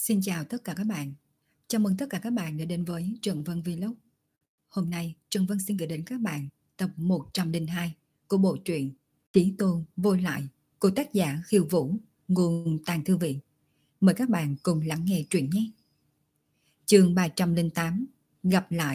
Xin chào tất cả các bạn. Chào mừng tất cả các bạn đã đến với Trần Vân Vlog. Hôm nay Trần Vân xin gửi đến các bạn tập 102 của bộ truyện Chí Tôn Vô Lại của tác giả Khiêu Vũ, nguồn Tàng Thư Viện. Mời các bạn cùng lắng nghe truyện nhé. Chương 308: Gặp lại.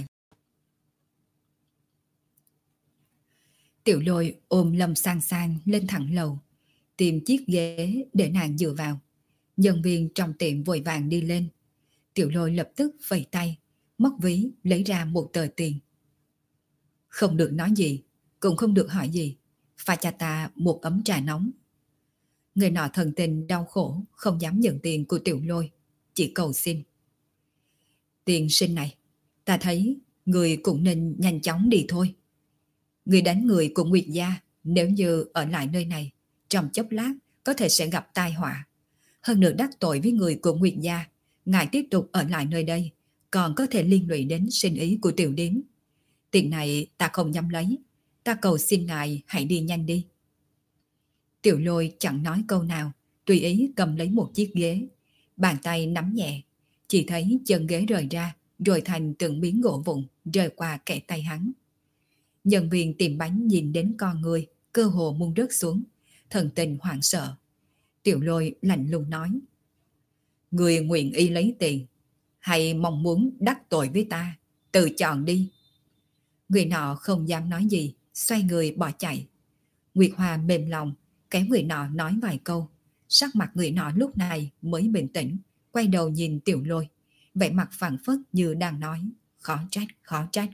Tiểu Lôi ôm Lâm Sang Sang lên thẳng lầu, tìm chiếc ghế để nàng dựa vào. Nhân viên trong tiệm vội vàng đi lên. Tiểu Lôi lập tức vẫy tay, móc ví lấy ra một tờ tiền. Không được nói gì, cũng không được hỏi gì, pha cho ta một ấm trà nóng. Người nọ thần tình đau khổ, không dám nhận tiền của Tiểu Lôi, chỉ cầu xin. Tiên sinh này, ta thấy người cũng nên nhanh chóng đi thôi. Người đánh người của Nguyệt gia, nếu như ở lại nơi này, trong chốc lát có thể sẽ gặp tai họa. Hơn nữa đắc tội với người của Nguyệt gia, ngài tiếp tục ở lại nơi đây, còn có thể liên lụy đến sinh ý của tiểu điếm. Tiền này ta không nhắm lấy, ta cầu xin ngài hãy đi nhanh đi. Tiểu Lôi chẳng nói câu nào, tùy ý cầm lấy một chiếc ghế, bàn tay nắm nhẹ, chỉ thấy chân ghế rời ra, rồi thành từng miếng gỗ vụn rơi qua kẽ tay hắn. Nhân viên tiệm bánh nhìn đến con người, cơ hồ muốn rớt xuống, thần tình hoảng sợ. Tiểu Lôi lạnh lùng nói: Người nguyện ý lấy tiền, hay mong muốn đắc tội với ta, tự chọn đi. Người nọ không dám nói gì, xoay người bỏ chạy. Nguyệt Hoa mềm lòng, kéo người nọ nói vài câu. Sắc mặt người nọ lúc này mới bình tĩnh, quay đầu nhìn Tiểu Lôi, vẻ mặt phảng phất như đang nói: khó trách, khó trách.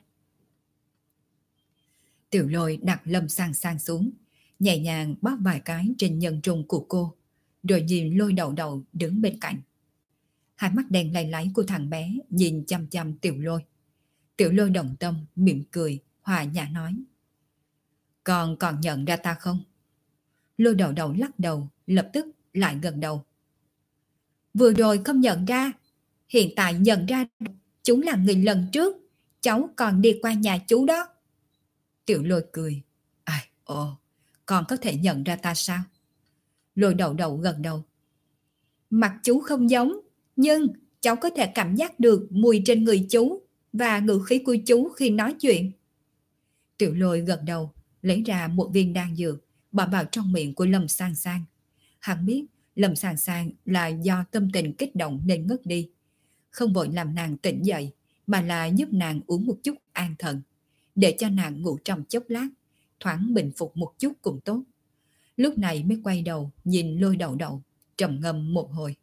Tiểu Lôi đặt Lâm Sang Sang xuống, nhẹ nhàng bóp vài cái trên nhân trung của cô, rồi nhìn Lôi Đầu Đầu đứng bên cạnh. Hai mắt đen lay láy của thằng bé nhìn chăm chăm Tiểu Lôi. Tiểu Lôi đồng tâm, mỉm cười, hòa nhã nói: Con còn nhận ra ta không? Lôi Đầu Đầu lắc đầu, lập tức lại gật đầu. Vừa rồi không nhận ra, hiện tại nhận ra, chú là người lần trước, cháu còn đi qua nhà chú đó. Tiểu Lôi cười: Ai, con có thể nhận ra ta sao? Lôi Đầu Đầu gật đầu. Mặt chú không giống, nhưng cháu có thể cảm giác được mùi trên người chú và ngữ khí của chú khi nói chuyện. Tiểu Lôi gật đầu, lấy ra một viên đan dược, bỏ vào trong miệng của Lâm Sang Sang. Hắn biết Lâm Sang Sang là do tâm tình kích động nên ngất đi. Không vội làm nàng tỉnh dậy, mà là giúp nàng uống một chút an thần, để cho nàng ngủ trong chốc lát, thoáng bình phục một chút cũng tốt. Lúc này mới quay đầu nhìn Lôi Đầu Đầu, trầm ngâm một hồi.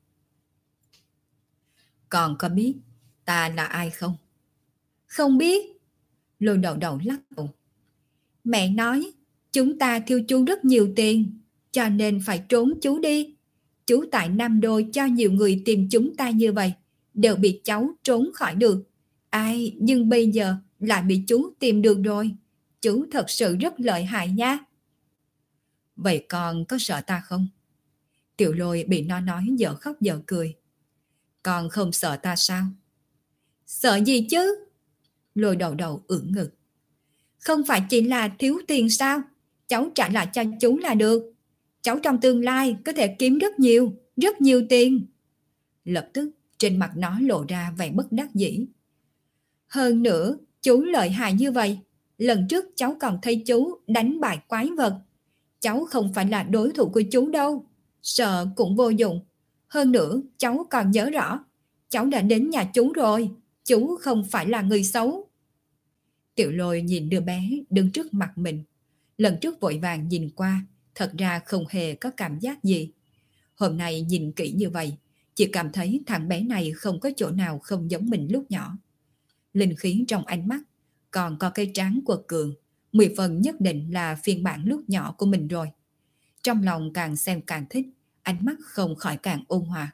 Còn có biết ta là ai không? Không biết. Lôi Đầu Đầu lắc đầu. Mẹ nói chúng ta thiếu chú rất nhiều tiền, cho nên phải trốn chú đi. Chú tại Nam Đô cho nhiều người tìm chúng ta như vậy, đều bị cháu trốn khỏi được. Ai, nhưng bây giờ lại bị chú tìm được rồi. Chú thật sự rất lợi hại nha. Vậy con có sợ ta không? Tiểu Lôi bị nó nói dở khóc dở cười. Con không sợ ta sao? Sợ gì chứ? Lôi Đầu Đầu ưỡn ngực. Không phải chỉ là thiếu tiền sao? Cháu trả lại cho chú là được. Cháu trong tương lai có thể kiếm rất nhiều tiền. Lập tức trên mặt nó lộ ra vẻ bất đắc dĩ. Hơn nữa, chú lợi hại như vậy. Lần trước cháu còn thấy chú đánh bại quái vật. Cháu không phải là đối thủ của chú đâu. Sợ cũng vô dụng. Hơn nữa, cháu còn nhớ rõ. Cháu đã đến nhà chú rồi. Chú không phải là người xấu. Tiểu Lôi nhìn đứa bé đứng trước mặt mình. Lần trước vội vàng nhìn qua, thật ra không hề có cảm giác gì. Hôm nay nhìn kỹ như vậy, chỉ cảm thấy thằng bé này không có chỗ nào không giống mình lúc nhỏ. Linh khí trong ánh mắt, còn có cái trán quật cường, 10 phần nhất định là phiên bản lúc nhỏ của mình rồi. Trong lòng càng xem càng thích, ánh mắt không khỏi càng ôn hòa.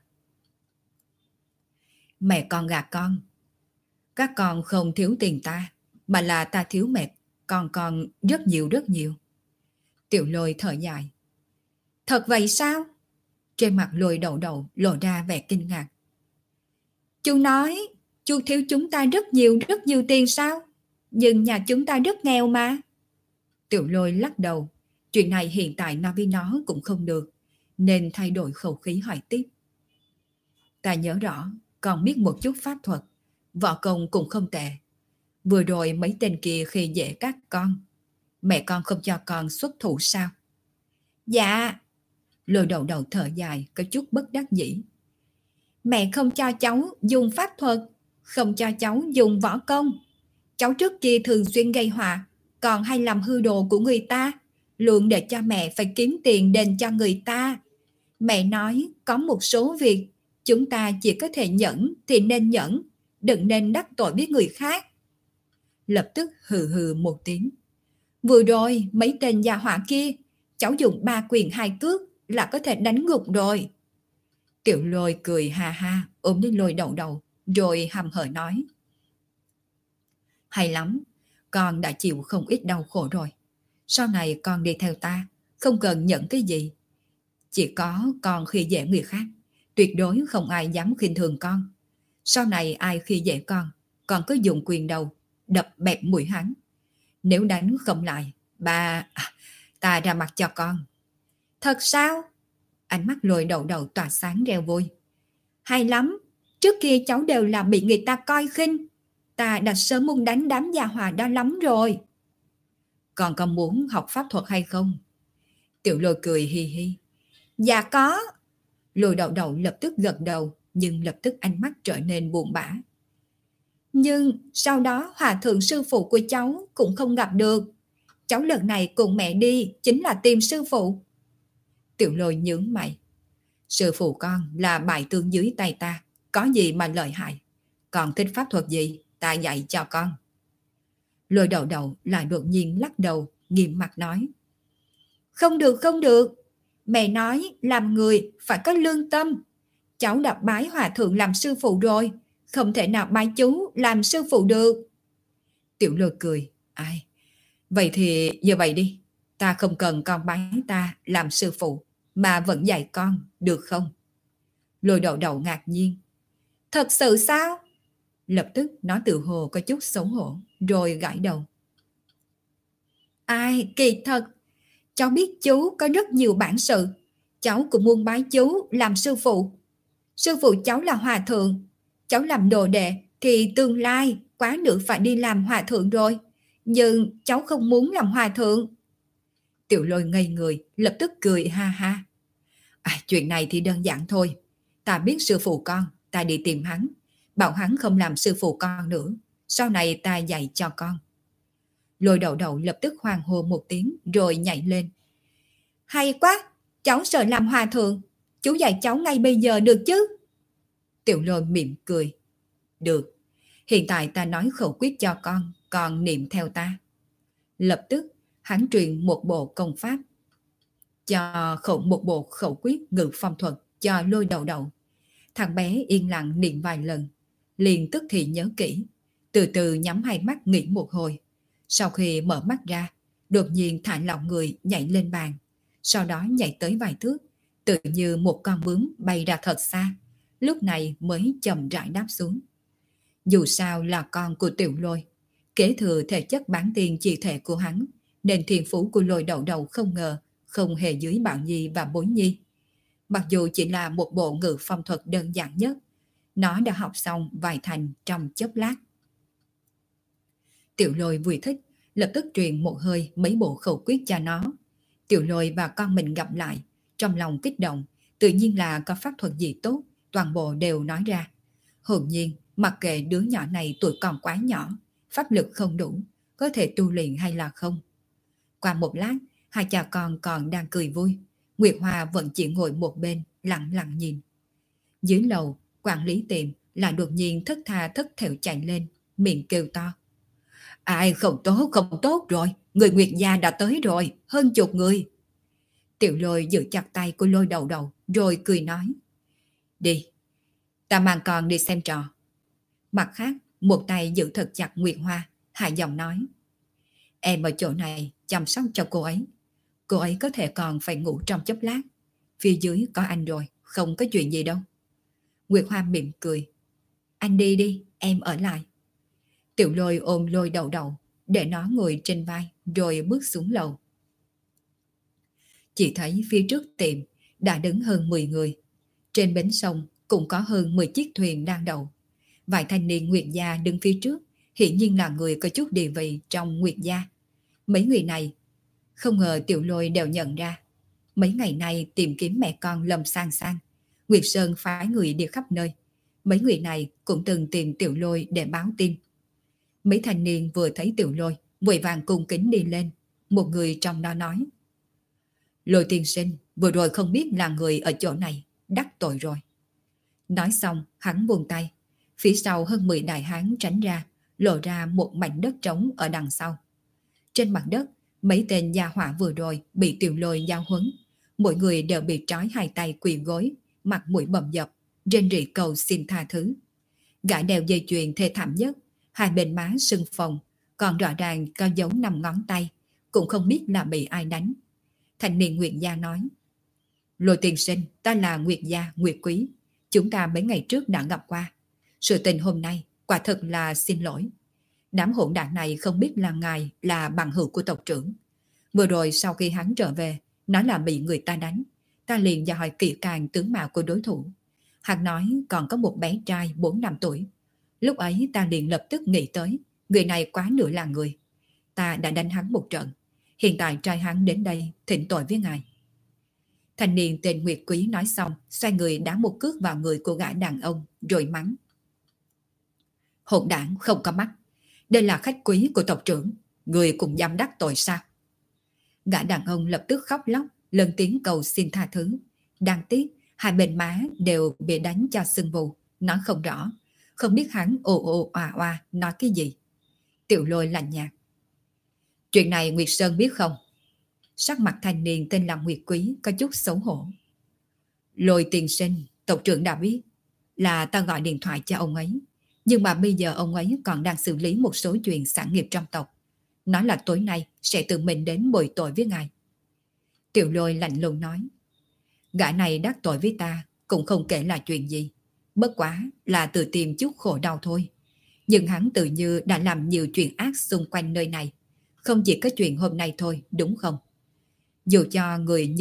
Mẹ con gạt con. Các con không thiếu tiền ta, mà là ta thiếu mẹ con rất nhiều. Tiểu Lôi thở dài. Thật vậy sao? Trên mặt Lôi Đầu Đầu lộ ra vẻ kinh ngạc. Chú nói chú thiếu chúng ta rất nhiều tiền sao? Nhưng nhà chúng ta rất nghèo mà. Tiểu Lôi lắc đầu. Chuyện này hiện tại nói với nó cũng không được, nên thay đổi khẩu khí hỏi tiếp. Ta nhớ rõ, con biết một chút pháp thuật, võ công cũng không tệ. Vừa rồi mấy tên kia khi dễ các con, mẹ con không cho con xuất thủ sao? Dạ. Lôi đầu đầu thở dài, có chút bất đắc dĩ. Mẹ không cho cháu dùng pháp thuật, không cho cháu dùng võ công. Cháu trước kia thường xuyên gây họa, còn hay làm hư đồ của người ta, luôn để cho mẹ phải kiếm tiền đền cho người ta. Mẹ nói có một số việc chúng ta chỉ có thể nhẫn thì nên nhẫn, đừng nên đắc tội với người khác. Lập tức hừ hừ một tiếng. Vừa rồi mấy tên gia hỏa kia, cháu dùng 3 quyền 2 cước là có thể đánh gục rồi. Tiểu Lôi cười ha ha, ôm lấy Lôi đầu đầu, rồi hầm hở nói. Hay lắm, con đã chịu không ít đau khổ rồi. Sau này con đi theo ta, không cần nhận cái gì. Chỉ có con khi dễ người khác, tuyệt đối không ai dám khinh thường con. Sau này ai khi dễ con cứ dùng quyền đầu, đập bẹp mũi hắn. Nếu đánh không lại, ta ra mặt cho con. Thật sao? Ánh mắt Lôi đầu đầu tỏa sáng reo vui. Hay lắm, trước kia cháu đều là bị người ta coi khinh. Ta đã sớm muốn đánh đám gia hỏa đó lắm rồi. Con có muốn học pháp thuật hay không? Tiểu Lôi cười hi hi. Dạ có. Lôi đầu đầu lập tức gật đầu, nhưng lập tức ánh mắt trở nên buồn bã. Nhưng sau đó hòa thượng sư phụ của cháu cũng không gặp được. Cháu lần này cùng mẹ đi chính là tìm sư phụ. Tiểu Lôi nhướng mày. Sư phụ con là bại tướng dưới tay ta, có gì mà lợi hại. Còn thích pháp thuật gì, ta dạy cho con. Lôi đầu đầu lại đột nhiên lắc đầu, nghiêm mặt nói. Không được, không được. Mẹ nói làm người phải có lương tâm. Cháu đã bái hòa thượng làm sư phụ rồi, không thể nào bái chú làm sư phụ được. Tiểu Lôi cười. Ai? Vậy thì như vậy đi. Ta không cần con bái ta làm sư phụ, mà vẫn dạy con, được không? Lôi đầu đầu ngạc nhiên. Thật sự sao? Lập tức nó tự hồ có chút xấu hổ, rồi gãi đầu. Ai, kỳ thật. Cháu biết chú có rất nhiều bản sự. Cháu cũng muốn bái chú làm sư phụ. Sư phụ cháu là hòa thượng. Cháu làm đồ đệ thì tương lai quá nữa phải đi làm hòa thượng rồi. Nhưng cháu không muốn làm hòa thượng. Tiểu Lôi ngây người, lập tức cười ha ha. Chuyện này thì đơn giản thôi. Ta biết sư phụ con, ta đi tìm hắn. Bảo hắn không làm sư phụ con nữa. Sau này ta dạy cho con. Lôi đầu đầu lập tức hoan hô một tiếng rồi nhảy lên. Hay quá, cháu sợ làm hòa thượng. Chú dạy cháu ngay bây giờ được chứ? Tiểu Lôi mỉm cười. Được, hiện tại ta nói khẩu quyết cho con niệm theo ta. Lập tức hắn truyền một bộ công pháp, một bộ khẩu quyết ngự phong thuật cho Lôi đầu đầu. Thằng bé yên lặng niệm vài lần, liền tức thì nhớ kỹ, từ từ nhắm hai mắt nghỉ một hồi. Sau khi mở mắt ra, đột nhiên thả lỏng người nhảy lên bàn, sau đó nhảy tới vài thước, tự như một con bướm bay ra thật xa, lúc này mới chậm rãi đáp xuống. Dù sao là con của Tiểu Lôi, kế thừa thể chất bán tiên chi thể của hắn, nên thiên phú của Lôi đầu đầu không ngờ không hề dưới Bảo Nhi và Bối Nhi. Mặc dù chỉ là một bộ ngự phong thuật đơn giản nhất, nó đã học xong vài thành trong chốc lát. Tiểu Lôi vui thích, lập tức truyền một hơi mấy bộ khẩu quyết cho nó. Tiểu Lôi và con mình gặp lại, trong lòng kích động, tự nhiên là có pháp thuật gì tốt, toàn bộ đều nói ra. Hồn nhiên, mặc kệ đứa nhỏ này tuổi còn quá nhỏ, pháp lực không đủ, có thể tu luyện hay là không. Qua một lát, hai cha con còn đang cười vui. Nguyệt Hoa vẫn chỉ ngồi một bên, lặng lặng nhìn. Dưới lầu, quản lý tiệm là đột nhiên thất tha thất thểu chạy lên, miệng kêu to. Ai không tốt rồi, người Nguyệt gia đã tới rồi, hơn chục người. Tiểu Lôi giữ chặt tay của Lôi đầu đầu, rồi cười nói. Đi, ta mang con đi xem trò. Mặt khác, một tay giữ thật chặt Nguyệt Hoa, hạ giọng nói. Em ở chỗ này chăm sóc cho cô ấy. Cô ấy có thể còn phải ngủ trong chốc lát. Phía dưới có anh rồi, không có chuyện gì đâu. Nguyệt Hoa mỉm cười. Anh đi đi, em ở lại. Tiểu Lôi ôm Lôi đầu đầu, để nó ngồi trên vai, rồi bước xuống lầu. Chỉ thấy phía trước tiệm đã đứng hơn 10 người. Trên bến sông cũng có hơn 10 chiếc thuyền đang đậu. Vài thanh niên Nguyệt gia đứng phía trước, hiển nhiên là người có chút địa vị trong Nguyệt gia. Mấy người này, không ngờ Tiểu Lôi đều nhận ra. Mấy ngày nay tìm kiếm mẹ con Lâm Sang Sang, Nguyệt Sơn phái người đi khắp nơi. Mấy người này cũng từng tìm Tiểu Lôi để báo tin. Mấy thanh niên vừa thấy Tiểu Lôi, vội vàng cung kính đi lên. Một người trong đó nói: Lôi tiên sinh, vừa rồi không biết là người ở chỗ này, đắc tội rồi. Nói xong, hắn buông tay. Phía sau hơn 10 đại hán tránh ra, lộ ra một mảnh đất trống ở đằng sau. Trên mặt đất, mấy tên gia hỏa vừa rồi bị Tiểu Lôi giao huấn. Mỗi người đều bị trói hai tay quỳ gối, mặt mũi bầm dập, rên rỉ cầu xin tha thứ. Gã đeo dây chuyền thê thảm nhất, hai bên má sưng phồng, còn rõ ràng có dấu 5 ngón tay, cũng không biết là bị ai đánh. Thanh niên Nguyệt gia nói: Lôi tiên sinh, ta là Nguyệt gia Nguyệt Quý, chúng ta mấy ngày trước đã gặp qua. Sự tình hôm nay quả thật là xin lỗi. Đám hỗn đản này không biết là ngài là bằng hữu của tộc trưởng. Vừa rồi sau khi hắn trở về, nói là bị người ta đánh, ta liền dò hỏi kỹ càng tướng mạo của đối thủ. Hắn nói còn có một bé trai 4 năm tuổi. Lúc ấy ta liền lập tức nghĩ tới, người này quá nửa là người. Ta đã đánh hắn một trận. Hiện tại trai hắn đến đây thỉnh tội với ngài. Thanh niên tên Nguyệt Quý nói xong, xoay người đá một cước vào người của gã đàn ông, rồi mắng: Hỗn đản không có mắt. Đây là khách quý của tộc trưởng, người cũng dám đắc tội sao? Gã đàn ông lập tức khóc lóc, lớn tiếng cầu xin tha thứ. Đáng tiếc, hai bên má đều bị đánh cho sưng vù, nói không rõ. Không biết hắn ồ ồ oà oà nói cái gì. Tiểu Lôi lạnh nhạt: Chuyện này Nguyệt Sơn biết không? Sắc mặt thanh niên tên là Nguyệt Quý có chút xấu hổ. Lôi tiên sinh, tộc trưởng đã biết, là ta gọi điện thoại cho ông ấy. Nhưng mà bây giờ ông ấy còn đang xử lý một số chuyện sản nghiệp trong tộc. Nói là tối nay sẽ tự mình đến bồi tội với ngài. Tiểu Lôi lạnh lùng nói: Gã này đắc tội với ta cũng không kể là chuyện gì. Bất quá là tự tìm chút khổ đau thôi. Nhưng hắn tự như đã làm nhiều chuyện ác xung quanh nơi này. Không chỉ có chuyện hôm nay thôi, đúng không? Dù cho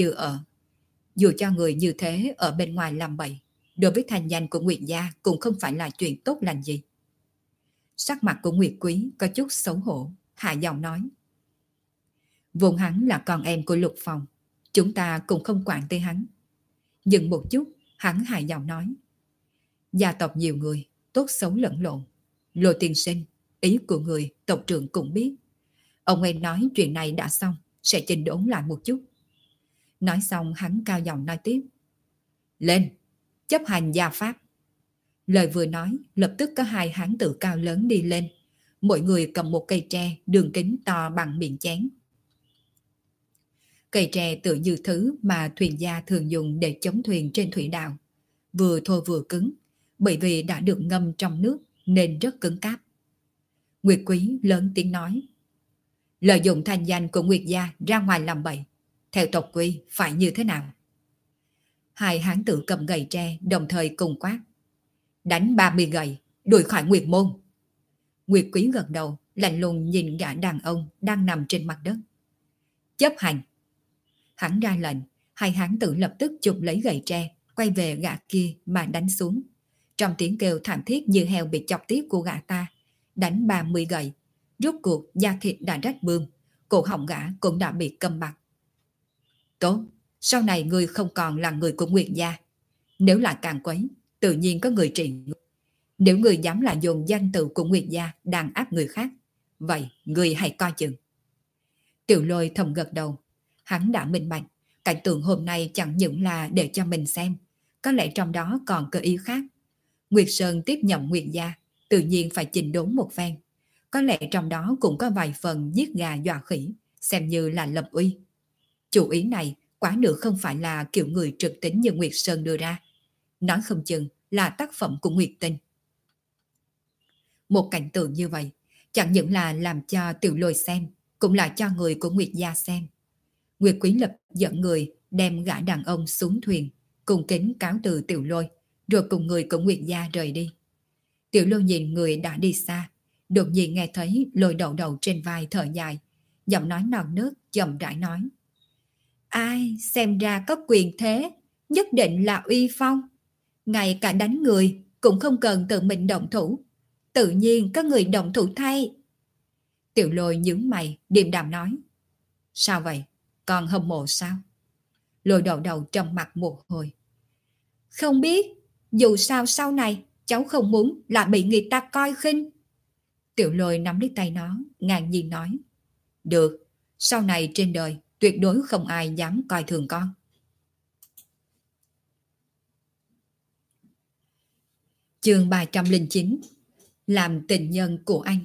người như thế ở bên ngoài làm bậy, đối với thành danh của Nguyệt gia cũng không phải là chuyện tốt lành gì. Sắc mặt của Nguyệt Quý có chút xấu hổ, hạ giọng nói: Vốn hắn là con em của Lục Phong, chúng ta cũng không quản tới hắn. Dừng một chút, hắn hạ giọng nói: Gia tộc nhiều người, tốt xấu lẫn lộn. Lôi tiên sinh, ý của người tộc trưởng cũng biết. Ông ấy nói chuyện này đã xong, sẽ chỉnh đốn lại một chút. Nói xong hắn cao giọng nói tiếp: Lên, chấp hành gia pháp. Lời vừa nói, lập tức có hai hán tử cao lớn đi lên. Mỗi người cầm một cây tre đường kính to bằng miệng chén. Cây tre tự như thứ mà thuyền gia thường dùng để chống thuyền trên thủy đạo. Vừa thô vừa cứng, bởi vì đã được ngâm trong nước nên rất cứng cáp. Nguyệt Quý lớn tiếng nói: Lợi dụng thành danh của Nguyệt gia ra ngoài làm bậy, theo tộc quy phải như thế nào? Hai hán tử cầm gậy tre đồng thời cùng quát: Đánh 30 gậy, đuổi khỏi Nguyệt môn. Nguyệt Quý gật đầu, lạnh lùng nhìn gã đàn ông đang nằm trên mặt đất. Chấp hành. Hắn ra lệnh, hai hán tử lập tức chụp lấy gậy tre, quay về gã kia mà đánh xuống. Trong tiếng kêu thảm thiết như heo bị chọc tiết của gã ta, đánh 30 gậy, rốt cuộc da thịt đã rách bươm, cổ họng gã cũng đã bị câm bặt. Tốt, sau này ngươi không còn là người của Nguyệt gia. Nếu lại càng quấy, tự nhiên có người trị. Nếu ngươi dám lại dùng danh tự của Nguyệt gia đàn áp người khác, vậy ngươi hãy coi chừng. Tiểu Lôi thầm gật đầu. Hắn đã minh bạch, cảnh tượng hôm nay chẳng những là để cho mình xem, có lẽ trong đó còn có ý khác. Nguyệt Sơn tiếp nhận Nguyệt gia, tự nhiên phải chỉnh đốn một phen. Có lẽ trong đó cũng có vài phần giết gà dọa khỉ, xem như là lập uy. Chủ ý này quá nữa không phải là kiểu người trực tính như Nguyệt Sơn đưa ra. Nói không chừng là tác phẩm của Nguyệt Tinh. Một cảnh tượng như vậy, chẳng những là làm cho Tiểu Lôi xem, cũng là cho người của Nguyệt gia xem. Nguyệt Quý lập dẫn người đem gã đàn ông xuống thuyền, cùng kính cáo từ Tiểu Lôi, rồi cùng người của Nguyệt gia rời đi. Tiểu Lôi nhìn người đã đi xa, đột nhiên nghe thấy Lôi đầu đầu trên vai thở dài, giọng nói non nớt chậm rãi nói: Ai xem ra có quyền thế, nhất định là uy phong. Ngay cả đánh người cũng không cần tự mình động thủ. Tự nhiên có người động thủ thay. Tiểu Lôi nhướng mày, điềm đạm nói. Sao vậy? Còn hâm mộ sao? Lôi đầu đầu trầm mặt một hồi. Không biết, dù sao sau này cháu không muốn là bị người ta coi khinh. Tiểu Lôi nắm lấy tay nó, ngang nhiên nói. Được, sau này trên đời tuyệt đối không ai dám coi thường con. Chương 309. Làm tình nhân của anh.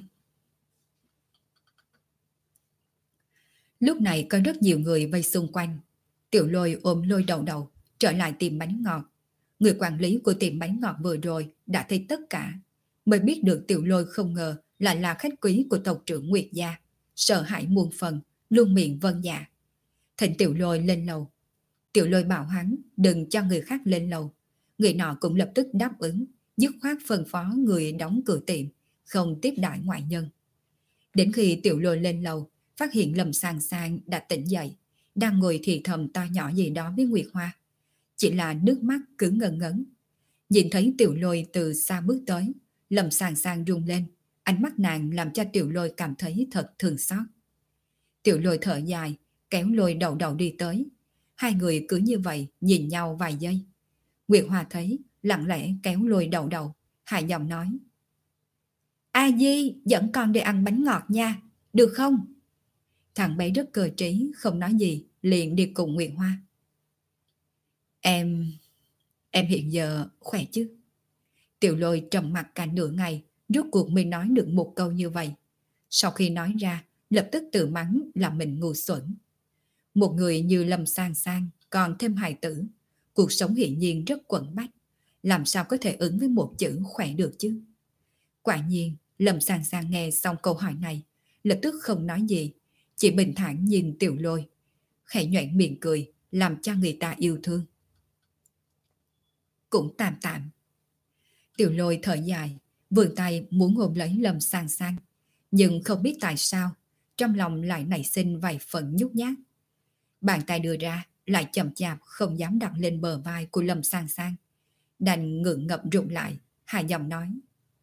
Lúc này có rất nhiều người vây xung quanh. Tiểu Lôi ôm Lôi đầu đầu, trở lại tiệm bánh ngọt. Người quản lý của tiệm bánh ngọt vừa rồi đã thấy tất cả, mới biết được Tiểu Lôi không ngờ lại là khách quý của tộc trưởng Nguyệt gia. Sợ hãi muôn phần, luôn miệng vâng dạ. Thỉnh Tiểu Lôi lên lầu. Tiểu Lôi bảo hắn đừng cho người khác lên lầu. Người nọ cũng lập tức đáp ứng, dứt khoát phân phó người đóng cửa tiệm, không tiếp đãi ngoại nhân. Đến khi Tiểu Lôi lên lầu, phát hiện Lâm Sàng Sàng đã tỉnh dậy, đang ngồi thì thầm to nhỏ gì đó với Nguyệt Hoa. Chỉ là nước mắt cứ ngần ngấn. Nhìn thấy Tiểu Lôi từ xa bước tới, Lâm Sàng Sàng rung lên, ánh mắt nàng làm cho Tiểu Lôi cảm thấy thật thương xót. Tiểu Lôi thở dài, kéo Lôi đầu đầu đi tới. Hai người cứ như vậy nhìn nhau vài giây. Nguyệt Hoa thấy, lặng lẽ kéo Lôi đầu đầu, hạ giọng nói. A Di dẫn con đi ăn bánh ngọt nha, được không? Thằng bé rất cơ trí, không nói gì, liền đi cùng Nguyệt Hoa. Em hiện giờ khỏe chứ? Tiểu Lôi trầm mặt cả nửa ngày, rốt cuộc mới nói được một câu như vậy. Sau khi nói ra, lập tức tự mắng là mình ngu xuẩn. Một người như Lâm Sang Sang, còn thêm hài tử, cuộc sống hiển nhiên rất quẩn bách, làm sao có thể ứng với một chữ khỏe được chứ? Quả nhiên, Lâm Sang Sang nghe xong câu hỏi này, lập tức không nói gì, chỉ bình thản nhìn Tiểu Lôi, khẽ nhoẻn miệng cười, làm cho người ta yêu thương. Cũng tạm tạm. Tiểu Lôi thở dài, vươn tay muốn ôm lấy Lâm Sang Sang, nhưng không biết tại sao, trong lòng lại nảy sinh vài phần nhút nhát. Bàn tay đưa ra, lại chậm chạp không dám đặt lên bờ vai của Lâm Sang Sang, đành ngượng ngập rụng lại, hạ giọng nói.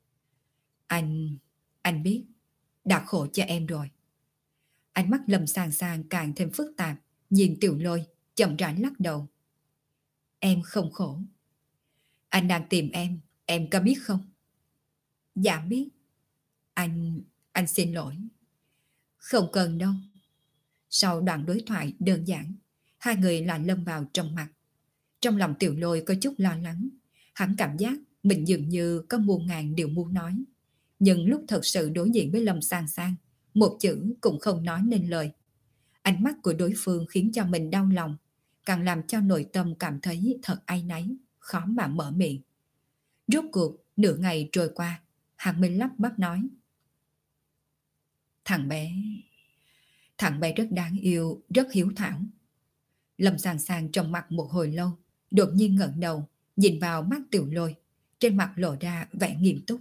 Anh biết, đã khổ cho em rồi. Ánh mắt Lâm Sang Sang càng thêm phức tạp, nhìn Tiểu Lôi, chậm rãi lắc đầu. Em không khổ. Anh đang tìm em có biết không? Dạ biết. Anh xin lỗi. Không cần đâu. Sau đoạn đối thoại đơn giản, hai người lại lâm vào trong mặt. Trong lòng Tiểu Lôi có chút lo lắng. Hắn cảm giác mình dường như có muôn ngàn điều muốn nói. Nhưng lúc thật sự đối diện với Lâm Sang Sang, một chữ cũng không nói nên lời. Ánh mắt của đối phương khiến cho mình đau lòng, càng làm cho nội tâm cảm thấy thật áy náy, khó mà mở miệng. Rốt cuộc, nửa ngày trôi qua, hắn mới lắp bắp nói. Thằng bé rất đáng yêu, rất hiếu thảo. Lâm Sàng Sàng trong mặt một hồi lâu, đột nhiên ngẩng đầu, nhìn vào mắt Tiểu Lôi, trên mặt lộ ra vẻ nghiêm túc.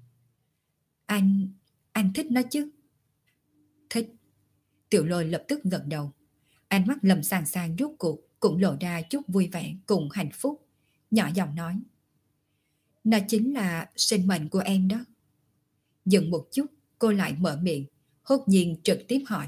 Anh thích nó chứ? Thích. Tiểu Lôi lập tức gật đầu. Ánh mắt Lâm Sàng Sàng rốt cuộc cũng lộ ra chút vui vẻ cùng hạnh phúc, nhỏ giọng nói. Nó chính là sinh mệnh của em đó. Dừng một chút, cô lại mở miệng, hốt nhiên trực tiếp hỏi.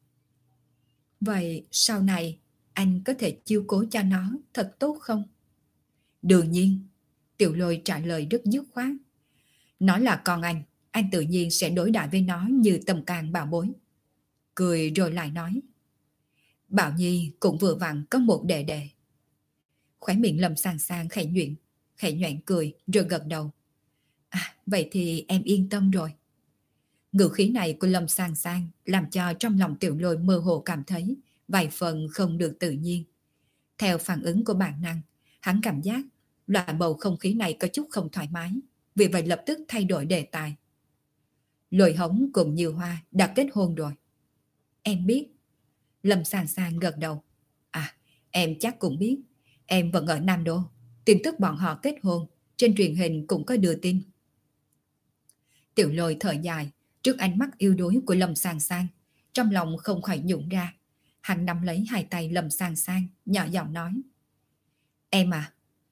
Vậy sau này anh có thể chiếu cố cho nó thật tốt không? Đương nhiên. Tiểu Lôi trả lời rất dứt khoát. Nó là con anh tự nhiên sẽ đối đãi với nó như tầm càng bảo bối. Cười rồi lại nói. Bảo Nhi cũng vừa vặn có một đệ đệ. Khóe miệng Lâm Sang Sang khẽ nhoẻn cười rồi gật đầu. Vậy thì em yên tâm rồi. Ngữ khí này của Lâm Sang Sang làm cho trong lòng Tiểu Lôi mơ hồ cảm thấy vài phần không được tự nhiên. Theo phản ứng của bản năng, hắn cảm giác loại bầu không khí này có chút không thoải mái, vì vậy lập tức thay đổi đề tài. Lôi Hống cùng Như Hoa đã kết hôn rồi. Em biết. Lâm Sang Sang gật đầu. Em chắc cũng biết. Em vẫn ở Nam Đô. Tin tức bọn họ kết hôn trên truyền hình cũng có đưa tin. Tiểu Lôi thở dài trước ánh mắt yêu đuối của Lâm Sang Sang, trong lòng không khỏi nhũn ra. Hắn nắm lấy hai tay Lâm Sang Sang, nhỏ giọng nói.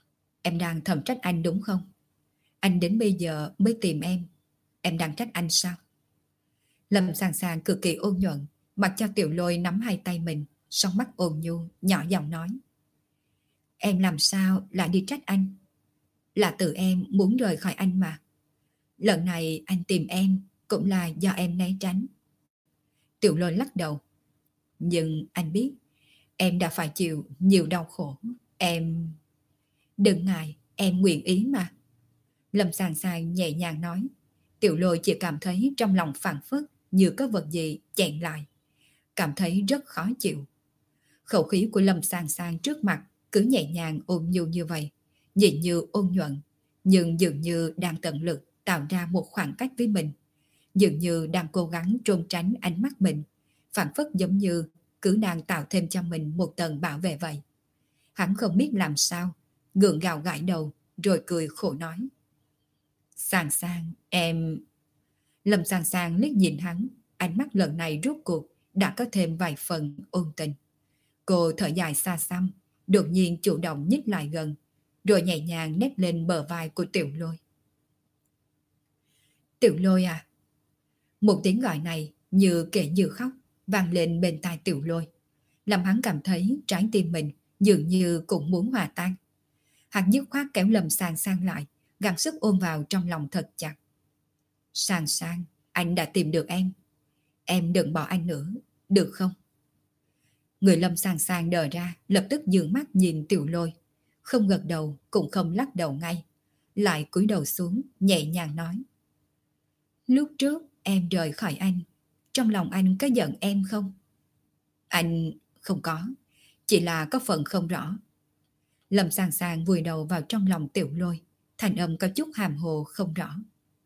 Em đang thầm trách anh đúng không? Anh đến bây giờ mới tìm em đang trách anh sao? Lâm Sàng Sàng cực kỳ ôn nhuận, mặc cho Tiểu Lôi nắm hai tay mình, song mắt ôn nhu, nhỏ giọng nói. Em làm sao lại đi trách anh? Là tự em muốn rời khỏi anh mà. Lần này anh tìm em cũng là do em né tránh. Tiểu Lôi lắc đầu. Nhưng anh biết, em đã phải chịu nhiều đau khổ. Em... Đừng ngại, em nguyện ý mà. Lâm Sàng Sàng nhẹ nhàng nói. Tiểu Lôi chỉ cảm thấy trong lòng phảng phất như có vật gì chẹn lại. Cảm thấy rất khó chịu. Khẩu khí của Lâm Sàng Sàng trước mặt cứ nhẹ nhàng ôn nhu như vậy, nhìn như ôn nhuận, nhưng dường như đang tận lực tạo ra một khoảng cách với mình, dường như đang cố gắng trốn tránh ánh mắt mình, phản phất giống như cứ đang tạo thêm cho mình một tầng bảo vệ vậy. Hắn không biết làm sao, gượng gạo gãi đầu, rồi cười khổ nói. Sàng Sàng, em... Lâm Sàng Sàng liếc nhìn hắn, ánh mắt lần này rốt cuộc đã có thêm vài phần ôn tình. Cô thở dài xa xăm, đột nhiên chủ động nhích lại gần, rồi nhẹ nhàng nép lên bờ vai của Tiểu Lôi. Tiểu Lôi à? Một tiếng gọi này như kể như khóc, vang lên bên tai Tiểu Lôi, làm hắn cảm thấy trái tim mình dường như cũng muốn hòa tan. Hắn dứt khoát kéo Lâm Sàng Sàng lại, gắng sức ôm vào trong lòng thật chặt. Sàng Sàng, anh đã tìm được em. Em đừng bỏ anh nữa, được không? Người Lâm Sàng Sàng đờ ra, lập tức dường mắt nhìn Tiểu Lôi. Không gật đầu, cũng không lắc đầu ngay. Lại cúi đầu xuống, nhẹ nhàng nói. Lúc trước em rời khỏi anh, trong lòng anh có giận em không? Anh không có, chỉ là có phần không rõ. Lâm Sàng Sàng vùi đầu vào trong lòng Tiểu Lôi, thành âm có chút hàm hồ không rõ.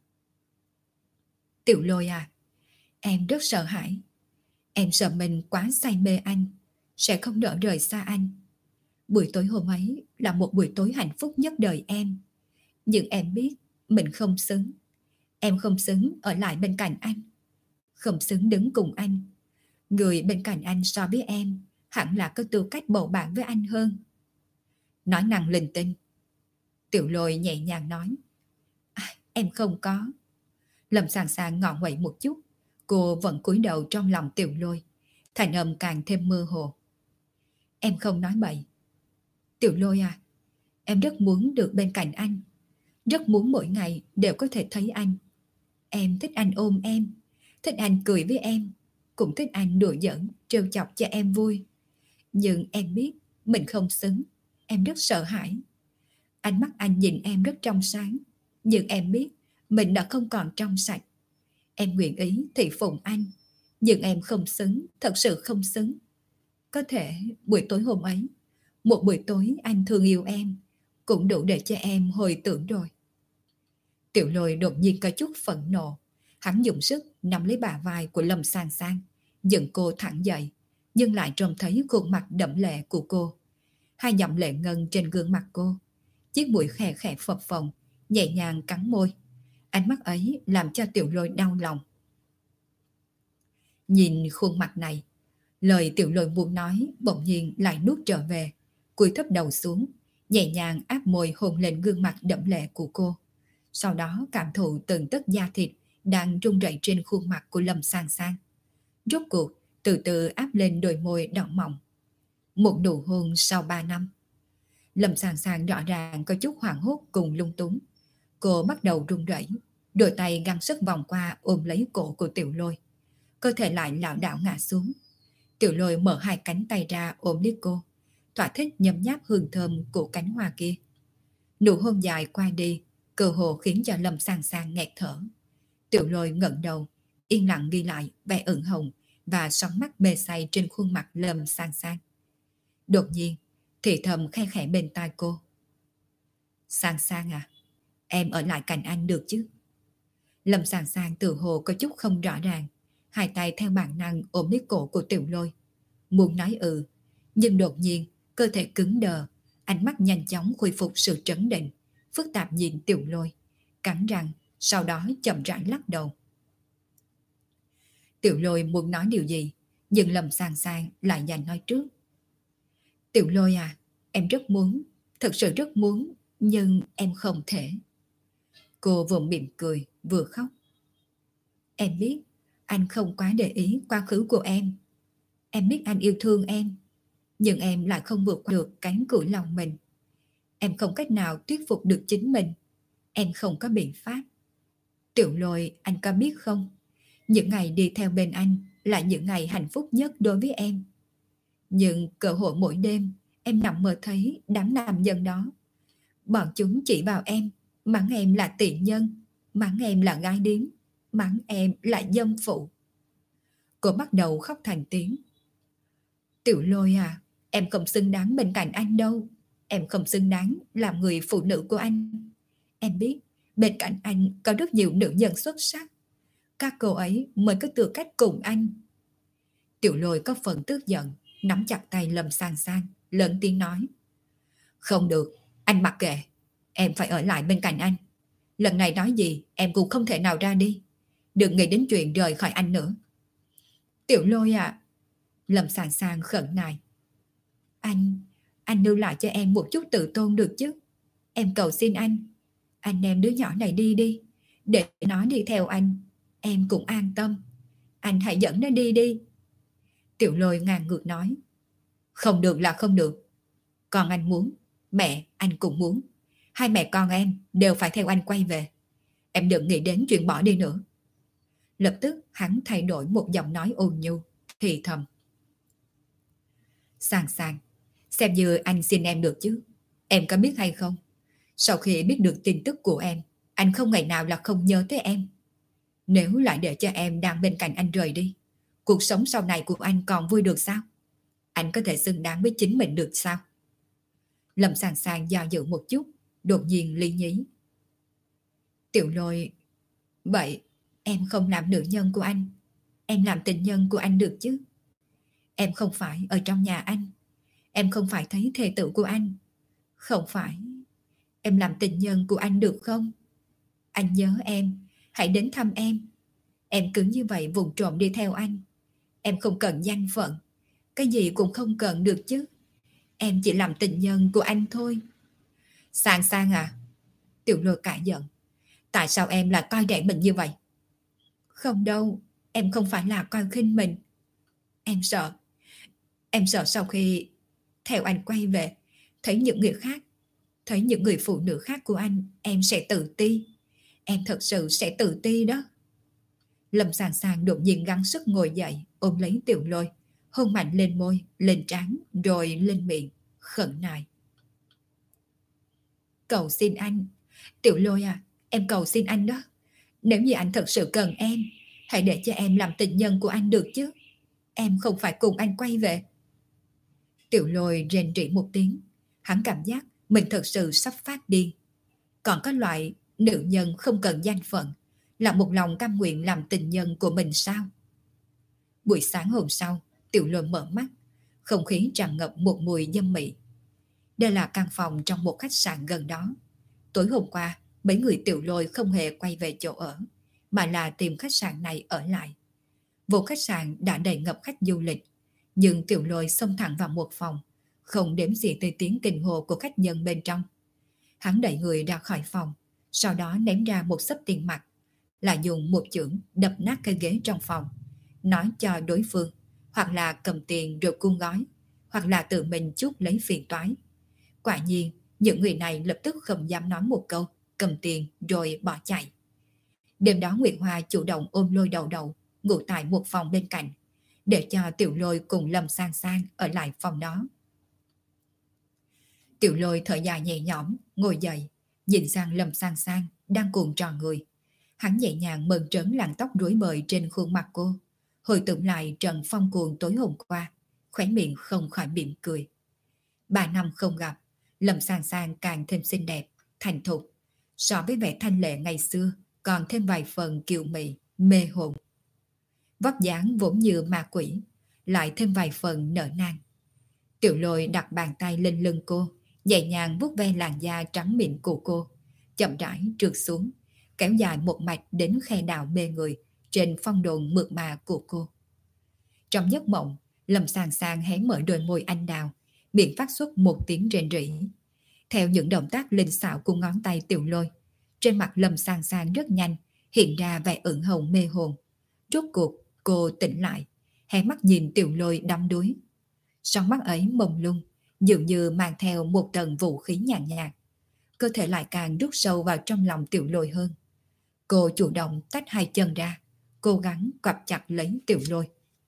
Tiểu Lôi à, em rất sợ hãi. Em sợ mình quá say mê anh, sẽ không nỡ rời xa anh. Buổi tối hôm ấy là một buổi tối hạnh phúc nhất đời em. Nhưng em biết mình không xứng. Em không xứng ở lại bên cạnh anh. Không xứng đứng cùng anh. Người bên cạnh anh so với em hẳn là có tư cách bầu bạn với anh hơn. Nói năng linh tinh. Tiểu Lôi nhẹ nhàng nói. Em không có. Lâm Sàng Sàng ngọ nguậy một chút. Cô vẫn cúi đầu trong lòng Tiểu Lôi. Thành âm càng thêm mơ hồ. Em không nói bậy. Tiểu Lôi à, em rất muốn được bên cạnh anh. Rất muốn mỗi ngày đều có thể thấy anh. Em thích anh ôm em, thích anh cười với em, cũng thích anh đùa giỡn, trêu chọc cho em vui. Nhưng em biết mình không xứng, em rất sợ hãi. Ánh mắt anh nhìn em rất trong sáng, nhưng em biết mình đã không còn trong sạch. Em nguyện ý thị phụng anh, nhưng em không xứng, thật sự không xứng. Có thể buổi tối hôm ấy, một buổi tối anh thương yêu em, cũng đủ để cho em hồi tưởng rồi. Tiểu Lôi đột nhiên có chút phẫn nộ. Hắn dùng sức nắm lấy bả vai của Lâm Sàng Sàng, dẫn cô thẳng dậy, nhưng lại trông thấy khuôn mặt đẫm lệ của cô. Hai dòng lệ ngân trên gương mặt cô. Chiếc mũi khẽ khẽ phập phồng, nhẹ nhàng cắn môi. Ánh mắt ấy làm cho Tiểu Lôi đau lòng. Nhìn khuôn mặt này, lời Tiểu Lôi muốn nói bỗng nhiên lại nuốt trở về, cúi thấp đầu xuống, nhẹ nhàng áp môi hôn lên gương mặt đẫm lệ của cô. Sau đó cảm thụ từng tấc da thịt đang rung rẩy trên khuôn mặt của Lâm Sàng Sàng. Rốt cuộc từ từ áp lên đôi môi đỏ mọng. Một nụ hôn sau 3 năm. Lâm Sàng Sàng rõ ràng có chút hoảng hốt cùng lung túng. Cô bắt đầu run rẩy, đôi tay gắng sức vòng qua ôm lấy cổ của Tiểu Lôi. Cơ thể lại lảo đảo ngã xuống. Tiểu Lôi mở hai cánh tay ra ôm lấy cô, thỏa thích nhấm nháp hương thơm của cánh hoa kia. Nụ hôn dài qua đi, cơ hồ khiến cho Lâm Sàng Sàng nghẹt thở. Tiểu Lôi ngẩng đầu, yên lặng ghi lại vẻ ửng hồng và sóng mắt mê say trên khuôn mặt Lâm Sàng Sàng. Đột nhiên, thì thầm khe khẽ bên tai cô. Sàng Sàng à, em ở lại cạnh anh được chứ? Lâm Sàng Sàng tự hồ có chút không rõ ràng, hai tay theo bản năng ôm lấy cổ của Tiểu Lôi. Muốn nói nhưng đột nhiên cơ thể cứng đờ, ánh mắt nhanh chóng khôi phục sự trấn định, phức tạp nhìn Tiểu Lôi, cắn răng, sau đó chậm rãi lắc đầu. Tiểu Lôi muốn nói điều gì, nhưng Lâm Sàng Sàng lại giành nói trước. Tiểu Lôi à, em rất muốn, thật sự rất muốn Nhưng em không thể. Cô vừa mỉm cười vừa khóc. Em biết anh không quá để ý quá khứ của em. Em biết anh yêu thương em. Nhưng em lại không vượt qua được cánh cửa lòng mình. Em không cách nào thuyết phục được chính mình. Em không có biện pháp. Tiểu Lôi, anh có biết không? Những ngày đi theo bên anh là những ngày hạnh phúc nhất đối với em. Nhưng cơ hội mỗi đêm em nằm mơ thấy đám nam nhân đó. Bọn chúng chỉ vào em, mắng em là tiện nhân, mắng em là gái điếm, mắng em là dâm phụ. Cô bắt đầu khóc thành tiếng. Tiểu Lôi à, em không xứng đáng bên cạnh anh đâu. Em không xứng đáng làm người phụ nữ của anh. Em biết bên cạnh anh có rất nhiều nữ nhân xuất sắc. Các cô ấy mới có tư cách cùng anh. Tiểu Lôi có phần tức giận, nắm chặt tay Lâm Sang Sang, lớn tiếng nói. Không được, anh mặc kệ. Em phải ở lại bên cạnh anh. Lần này nói gì em cũng không thể nào ra đi. Đừng nghĩ đến chuyện rời khỏi anh nữa. Tiểu Lôi à. Lâm Sang Sang khẩn nài. Anh lưu lại cho em một chút tự tôn được chứ. Em cầu xin anh. Anh đem đứa nhỏ này đi đi. Để nó đi theo anh. Em cũng an tâm. Anh hãy dẫn nó đi đi. Tiểu Lôi ngang ngược nói. Không được là không được. Còn anh muốn, mẹ anh cũng muốn. Hai mẹ con em đều phải theo anh quay về. Em đừng nghĩ đến chuyện bỏ đi nữa. Lập tức hắn thay đổi một giọng nói ôn nhu, thì thầm. Sang Sang, xem như anh xin em được chứ. Em có biết hay không? Sau khi biết được tin tức của em, anh không ngày nào là không nhớ tới em. Nếu lại để cho em đang bên cạnh anh rời đi, cuộc sống sau này của anh còn vui được sao? Anh có thể xứng đáng với chính mình được sao? Lâm Sang Sang do dự một chút, đột nhiên lý nhí. Tiểu Lôi, vậy em không làm nữ nhân của anh. Em làm tình nhân của anh được chứ? Em không phải ở trong nhà anh. Em không phải thấy thê tử của anh. Không phải. Em làm tình nhân của anh được không? Anh nhớ em, hãy đến thăm em. Em cứ như vậy vụng trộm đi theo anh. Em không cần danh phận. Cái gì cũng không cần được chứ. Em chỉ làm tình nhân của anh thôi. Sang Sang à? Tiểu Lôi cãi giận. Tại sao em lại coi rẻ mình như vậy? Không đâu, em không phải là coi khinh mình. Em sợ. Em sợ sau khi theo anh quay về, thấy những người khác, thấy những người phụ nữ khác của anh, em sẽ tự ti. Em thật sự sẽ tự ti đó. Lâm Sàng Sàng đột nhiên gắng sức ngồi dậy, ôm lấy Tiểu Lôi, hôn mạnh lên môi, lên trán, rồi lên miệng, khẩn nài. Cầu xin anh, Tiểu Lôi à, em cầu xin anh đó. Nếu như anh thật sự cần em, hãy để cho em làm tình nhân của anh được chứ. Em không phải cùng anh quay về. Tiểu Lôi rên rỉ một tiếng. Hắn cảm giác mình thật sự sắp phát điên. Còn có loại nữ nhân không cần danh phận, là một lòng cam nguyện làm tình nhân của mình sao? Buổi sáng hôm sau, Tiểu Lôi mở mắt. Không khí tràn ngập một mùi dâm mị. Đây là căn phòng trong một khách sạn gần đó. Tối hôm qua, mấy người Tiểu Lôi không hề quay về chỗ ở, mà là tìm khách sạn này ở lại. Vô khách sạn đã đầy ngập khách du lịch, nhưng Tiểu Lôi xông thẳng vào một phòng, không đếm gì tới tiếng kinh hồ của khách nhân bên trong. Hắn đẩy người ra khỏi phòng, sau đó ném ra một xấp tiền mặt, là dùng một chưởng đập nát cái ghế trong phòng, nói cho đối phương hoặc là cầm tiền rồi cuốn gói, hoặc là tự mình chút lấy phiền toái. Quả nhiên, những người này lập tức không dám nói một câu, cầm tiền rồi bỏ chạy. Đêm đó Nguyệt Hoa chủ động ôm Lôi đầu đầu, ngủ tại một phòng bên cạnh, để cho Tiểu Lôi cùng Lâm Sang Sang ở lại phòng đó. Tiểu Lôi thở dài nhẹ nhõm, ngồi dậy, nhìn sang Lâm Sang Sang đang cuộn tròn người. Hắn nhẹ nhàng mơn trớn làn tóc rối bời trên khuôn mặt cô, hồi tưởng lại trận phong cuồng tối hôm qua, khóe miệng không khỏi mỉm cười. 3 năm không gặp, Lâm Sang Sang càng thêm xinh đẹp, thành thục, so với vẻ thanh lệ ngày xưa còn thêm vài phần kiều mị, mê hồn. Vóc dáng vốn như ma quỷ, lại thêm vài phần nở nang. Tiểu Lôi đặt bàn tay lên lưng cô, nhẹ nhàng vuốt ve làn da trắng mịn của cô, chậm rãi trượt xuống, kéo dài một mạch đến khe đào mê người trên phong đồn mượt mà của cô. Trong giấc mộng, Lâm Sang Sang hé mở đôi môi anh đào, miệng phát xuất một tiếng rền rỉ. Theo những động tác linh xảo của ngón tay Tiểu Lôi, trên mặt Lâm Sang Sang rất nhanh hiện ra vẻ ửng hồng mê hồn. Rốt cuộc cô tỉnh lại, hé mắt nhìn Tiểu Lôi đắm đuối. Trong mắt ấy mông lung, dường như mang theo một tầng vũ khí nhàn nhạt. Cơ thể lại càng rút sâu vào trong lòng Tiểu Lôi hơn. Cô chủ động tách hai chân ra, cố gắng quặp chặt lấy Tiểu Lôi.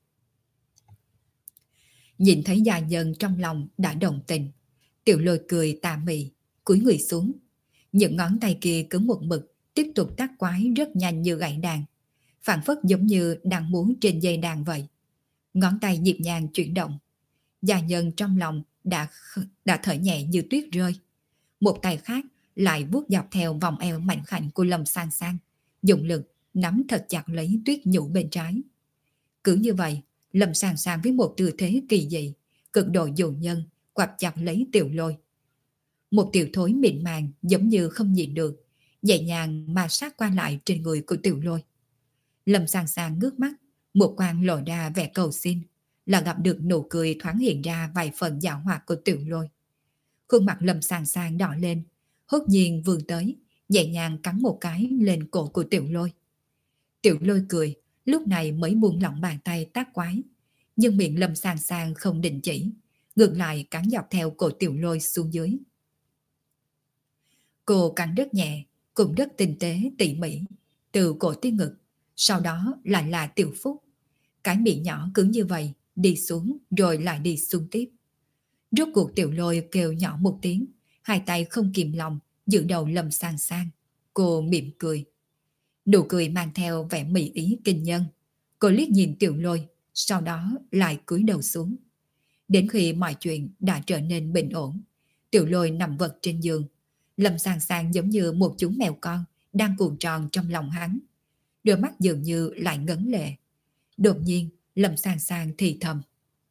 Nhìn thấy gia nhân trong lòng đã đồng tình, Tiểu Lôi cười tà mị, cúi người xuống. Những ngón tay kia cứ một mực tiếp tục tác quái rất nhanh như gảy đàn, phản phất giống như đang múa trên dây đàn vậy. Ngón tay nhịp nhàng chuyển động, gia nhân trong lòng đã thở nhẹ như tuyết rơi. Một tay khác lại vuốt dọc theo vòng eo mảnh khảnh của Lâm Sang Sang, dùng lực nắm thật chặt lấy tuyết nhũ bên trái. Cứ như vậy, Lâm Sang Sang với một tư thế kỳ dị, cực độ dụ nhân, quặp chặt lấy Tiểu Lôi. Một tiểu thối mịn màng giống như không nhịn được, nhẹ nhàng mà sát qua lại trên người của Tiểu Lôi. Lâm Sang Sang ngước mắt, một quang lộ ra vẻ cầu xin, là gặp được nụ cười thoáng hiện ra vài phần dạo hoạt của Tiểu Lôi. Khuôn mặt Lâm Sang Sang đỏ lên, hốt nhiên vươn tới, nhẹ nhàng cắn một cái lên cổ của Tiểu Lôi. Tiểu Lôi cười, lúc này mới buông lỏng bàn tay tác quái, nhưng miệng Lâm Sang Sang không định chỉ, ngược lại cắn dọc theo cổ Tiểu Lôi xuống dưới. Cô cắn rất nhẹ, cũng rất tinh tế tỉ mỉ, từ cổ tới ngực, sau đó lại là Tiểu Phúc. Cái miệng nhỏ cứ như vậy, đi xuống rồi lại đi xuống tiếp. Rốt cuộc Tiểu Lôi kêu nhỏ một tiếng, hai tay không kìm lòng giữ đầu Lâm Sang Sang. Cô mỉm cười. Nụ cười mang theo vẻ mị ý kinh nhân. Cô liếc nhìn Tiểu Lôi, sau đó lại cúi đầu xuống. Đến khi mọi chuyện đã trở nên bình ổn, Tiểu Lôi nằm vật trên giường. Lâm Sang Sang giống như một chú mèo con đang cuộn tròn trong lòng hắn. Đôi mắt dường như lại ngấn lệ. Đột nhiên, Lâm Sang Sang thì thầm.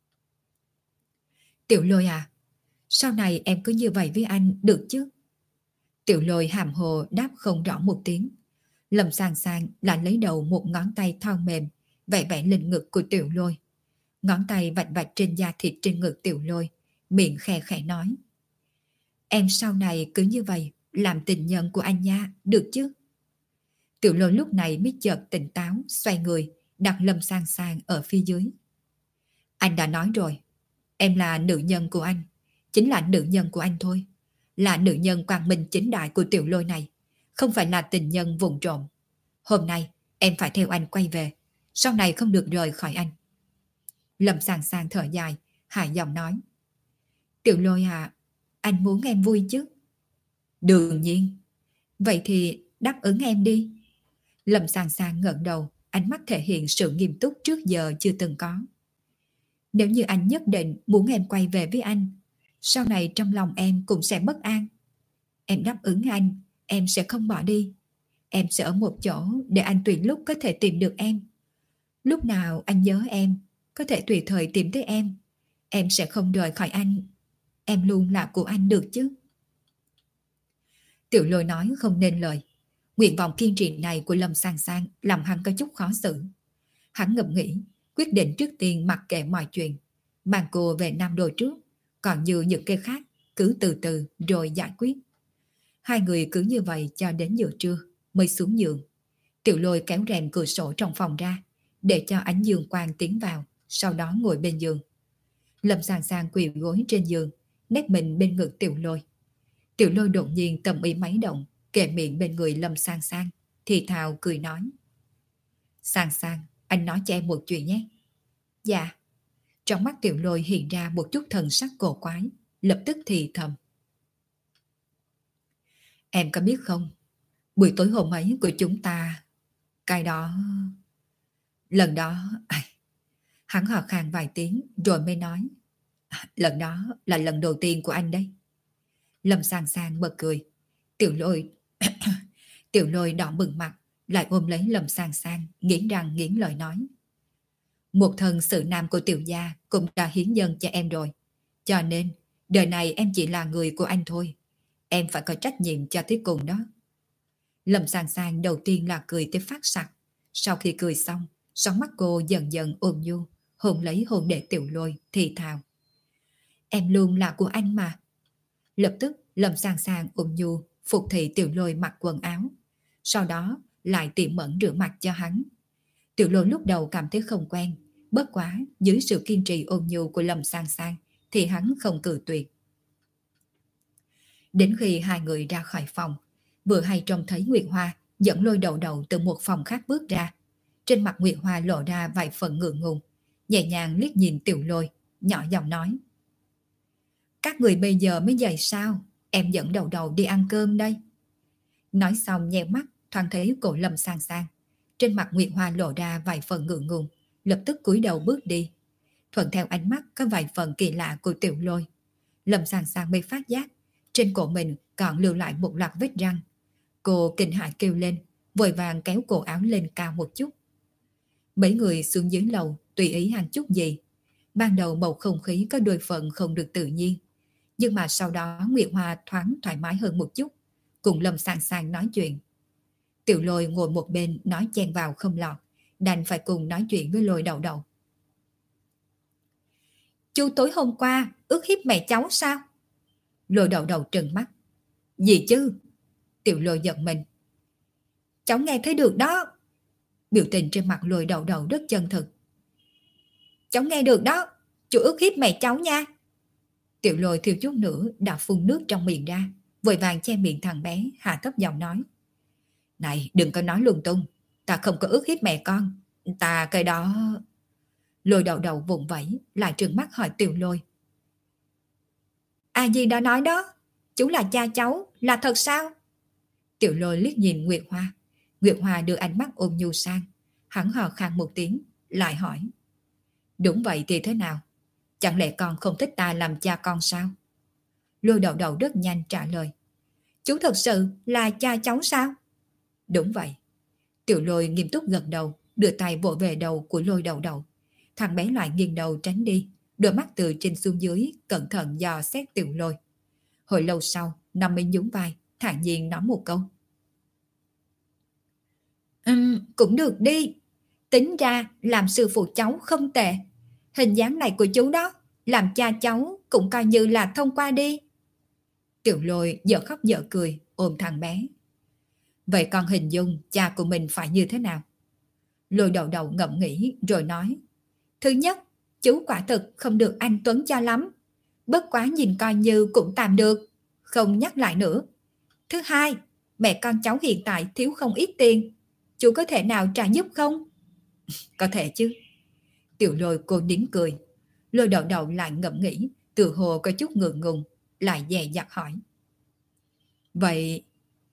Tiểu Lôi à, sau này em cứ như vậy với anh được chứ? Tiểu Lôi hàm hồ đáp không rõ một tiếng. Lâm Sang Sang lại lấy đầu một ngón tay thon mềm, vẽ vẽ lên ngực của Tiểu Lôi. Ngón tay vạch vạch trên da thịt trên ngực Tiểu Lôi, miệng khẽ khẽ nói. Em sau này cứ như vậy, làm tình nhân của anh nha, được chứ? Tiểu Lôi lúc này mới chợt tỉnh táo, xoay người, đặt Lâm Sang Sang ở phía dưới. Anh đã nói rồi, em là nữ nhân của anh, chính là nữ nhân của anh thôi. Là nữ nhân quang minh chính đại của Tiểu Lôi này, không phải là tình nhân vụng trộm. Hôm nay em phải theo anh quay về, sau này không được rời khỏi anh. Lâm Sang Sang thở dài, hạ giọng nói. Tiểu Lôi à, anh muốn em vui chứ? Đương nhiên. Vậy thì đáp ứng em đi. Lâm Sang Sang ngẩng đầu, ánh mắt thể hiện sự nghiêm túc trước giờ chưa từng có. Nếu như anh nhất định muốn em quay về với anh, sau này trong lòng em cũng sẽ bất an. Em đáp ứng anh, em sẽ không bỏ đi. Em sẽ ở một chỗ để anh tùy lúc có thể tìm được em. Lúc nào anh nhớ em, có thể tùy thời tìm thấy em. Em sẽ không rời khỏi anh. Em luôn là của anh được chứ? Tiểu Lôi nói không nên lời. Nguyện vọng kiên trì này của Lâm Sang Sang làm hắn có chút khó xử. Hắn ngẫm nghĩ, quyết định trước tiên mặc kệ mọi chuyện, mang cô về Nam Đô trước, còn như những cái khác, cứ từ từ rồi giải quyết. Hai người cứ như vậy cho đến giờ trưa mới xuống giường. Tiểu Lôi kéo rèm cửa sổ trong phòng ra, để cho ánh dương quang tiến vào, sau đó ngồi bên giường. Lâm Sang Sang quỳ gối trên giường, nép mình bên ngực Tiểu Lôi. Tiểu Lôi đột nhiên tâm ý máy động, kề miệng bên người Lâm Sang Sang, thì thào cười nói. Sang Sang, anh nói cho em một chuyện nhé. Dạ. Trong mắt Tiểu Lôi hiện ra một chút thần sắc cổ quái, lập tức thì thầm. Em có biết không, buổi tối hôm ấy của chúng ta, cái đó... Lần đó... Hắn hò khan vài tiếng rồi mới nói. Lần đó là lần đầu tiên của anh đấy. Lâm Sang Sang bật cười. Tiểu Lôi... Tiểu Lôi đỏ bừng mặt, lại ôm lấy Lâm Sang Sang, nghiến răng nghiến lời nói. Một thần sự nam của Tiểu gia cũng đã hiến dâng cho em rồi. Cho nên, đời này em chỉ là người của anh thôi. Em phải có trách nhiệm cho tới cùng đó. Lâm Sang Sang đầu tiên là cười tới phát sặc. Sau khi cười xong, sóng mắt cô dần dần ôn nhu, hôn lấy hôn để Tiểu Lôi, thì thào. Em luôn là của anh mà. Lập tức Lâm Sang Sang ôm nhu phục thị Tiểu Lôi mặc quần áo, sau đó lại tỉ mẩn rửa mặt cho hắn. Tiểu Lôi lúc đầu cảm thấy không quen, bất quá dưới sự kiên trì ôn nhu của Lâm Sang Sang thì hắn không cự tuyệt. Đến khi hai người ra khỏi phòng, vừa hay trông thấy Nguyệt Hoa dẫn Lôi Đầu Đầu từ một phòng khác bước ra. Trên mặt Nguyệt Hoa lộ ra vài phần ngượng ngùng, nhẹ nhàng liếc nhìn Tiểu Lôi, nhỏ giọng nói: Các người bây giờ mới dậy sao? Em dẫn Đầu Đầu đi ăn cơm đây. Nói xong nheo mắt thoáng thấy cổ Lâm Sang Sang. Trên mặt Nguyệt Hoa lộ ra vài phần ngượng ngùng, lập tức cúi đầu bước đi. Thuận theo ánh mắt có vài phần kỳ lạ của Tiểu Lôi, Lâm Sang Sang mới phát giác trên cổ mình còn lưu lại một loạt vết răng. Cô kinh hãi kêu lên, vội vàng kéo cổ áo lên cao một chút. Mấy người xuống dưới lầu tùy ý ăn chút gì. Ban đầu bầu không khí có đôi phần không được tự nhiên, nhưng mà sau đó Nguyệt Hoa thoáng thoải mái hơn một chút, cùng Lâm Sang Sang nói chuyện. Tiểu Lôi ngồi một bên nói chen vào không lọt, đành phải cùng nói chuyện với Lôi Đầu Đầu. Chú tối hôm qua ước hiếp mẹ cháu sao? Lôi Đầu Đầu trừng mắt. Gì chứ? Tiểu Lôi giận mình. Cháu nghe thấy được đó. Biểu tình trên mặt Lôi Đầu Đầu rất chân thực. Cháu nghe được đó, chú ước hiếp mẹ cháu nha. Tiểu Lôi thiếu chút nữa đã phun nước trong miệng ra, vội vàng che miệng thằng bé, hạ thấp giọng nói. Này, đừng có nói lung tung, ta không có ước hiếp mẹ con, ta cái đó... Lôi Đầu Đầu vùng vẫy, lại trừng mắt hỏi Tiểu Lôi. À gì đã nói đó, chú là cha cháu, là thật sao? Tiểu Lôi liếc nhìn Nguyệt Hoa. Nguyệt Hoa đưa ánh mắt ôn nhu sang, hắn hò khan một tiếng, lại hỏi. Đúng vậy thì thế nào? Chẳng lẽ con không thích ta làm cha con sao? Lôi Đầu Đầu rất nhanh trả lời. Chú thật sự là cha cháu sao? Đúng vậy. Tiểu Lôi nghiêm túc gật đầu, đưa tay vỗ về đầu của Lôi Đầu Đầu. Thằng bé lại nghiêng đầu tránh đi, đôi mắt từ trên xuống dưới cẩn thận dò xét Tiểu Lôi. Hồi lâu sau, nó mới nhún vai, thản nhiên nói một câu. Cũng được đi. Tính ra làm sư phụ cháu không tệ. Hình dáng này của chú đó, làm cha cháu cũng coi như là thông qua đi. Tiểu Lôi dở khóc dở cười, ôm thằng bé. Vậy con hình dung cha của mình phải như thế nào? Lôi Đầu Đầu ngẫm nghĩ rồi nói. Thứ nhất, chú quả thực không được anh Tuấn cho lắm. Bất quá nhìn coi như cũng tạm được, không nhắc lại nữa. Thứ hai, mẹ con cháu hiện tại thiếu không ít tiền. Chú có thể nào trả giúp không? Có thể chứ. Tiểu Lôi cô nín cười. Lôi Đầu Đầu lại ngẫm nghĩ, tự hồ có chút ngượng ngùng, lại dè dặt hỏi. Vậy,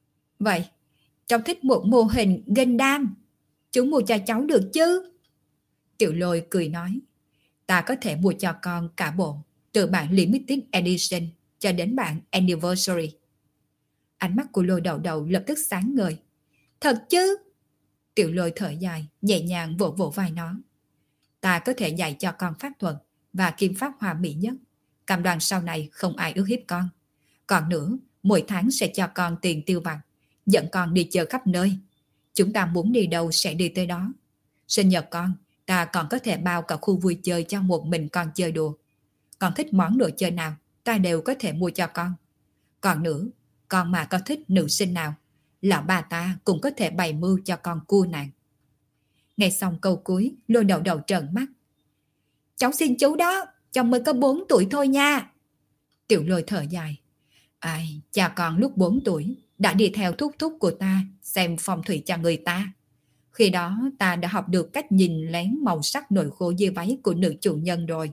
cháu thích một mô hình Gundam. Chú mua cho cháu được chứ? Tiểu Lôi cười nói. Ta có thể mua cho con cả bộ, từ bản Limited Edition cho đến bản Anniversary. Ánh mắt của Lôi Đầu Đầu lập tức sáng ngời. Thật chứ? Tiểu Lôi thở dài, nhẹ nhàng vỗ vỗ vai nó. Ta có thể dạy cho con pháp thuật và kim pháp hòa mỹ nhất. Cam đoan sau này không ai ước hiếp con. Còn nữa, mỗi tháng sẽ cho con tiền tiêu vặt, dẫn con đi chơi khắp nơi. Chúng ta muốn đi đâu sẽ đi tới đó. Sinh nhật con, ta còn có thể bao cả khu vui chơi cho một mình con chơi đùa. Con thích món đồ chơi nào, ta đều có thể mua cho con. Còn nữa, con mà có thích nữ sinh nào, lão bà ta cũng có thể bày mưu cho con cua nàng. Nghe xong câu cuối, Lôi Đầu Đầu trợn mắt. Cháu xin chú đó, cháu mới có 4 tuổi thôi nha. Tiểu Lôi thở dài. Ai, cha con lúc 4 tuổi đã đi theo thúc thúc của ta xem phong thủy cho người ta. Khi đó ta đã học được cách nhìn lén màu sắc nội khố dưới váy của nữ chủ nhân rồi.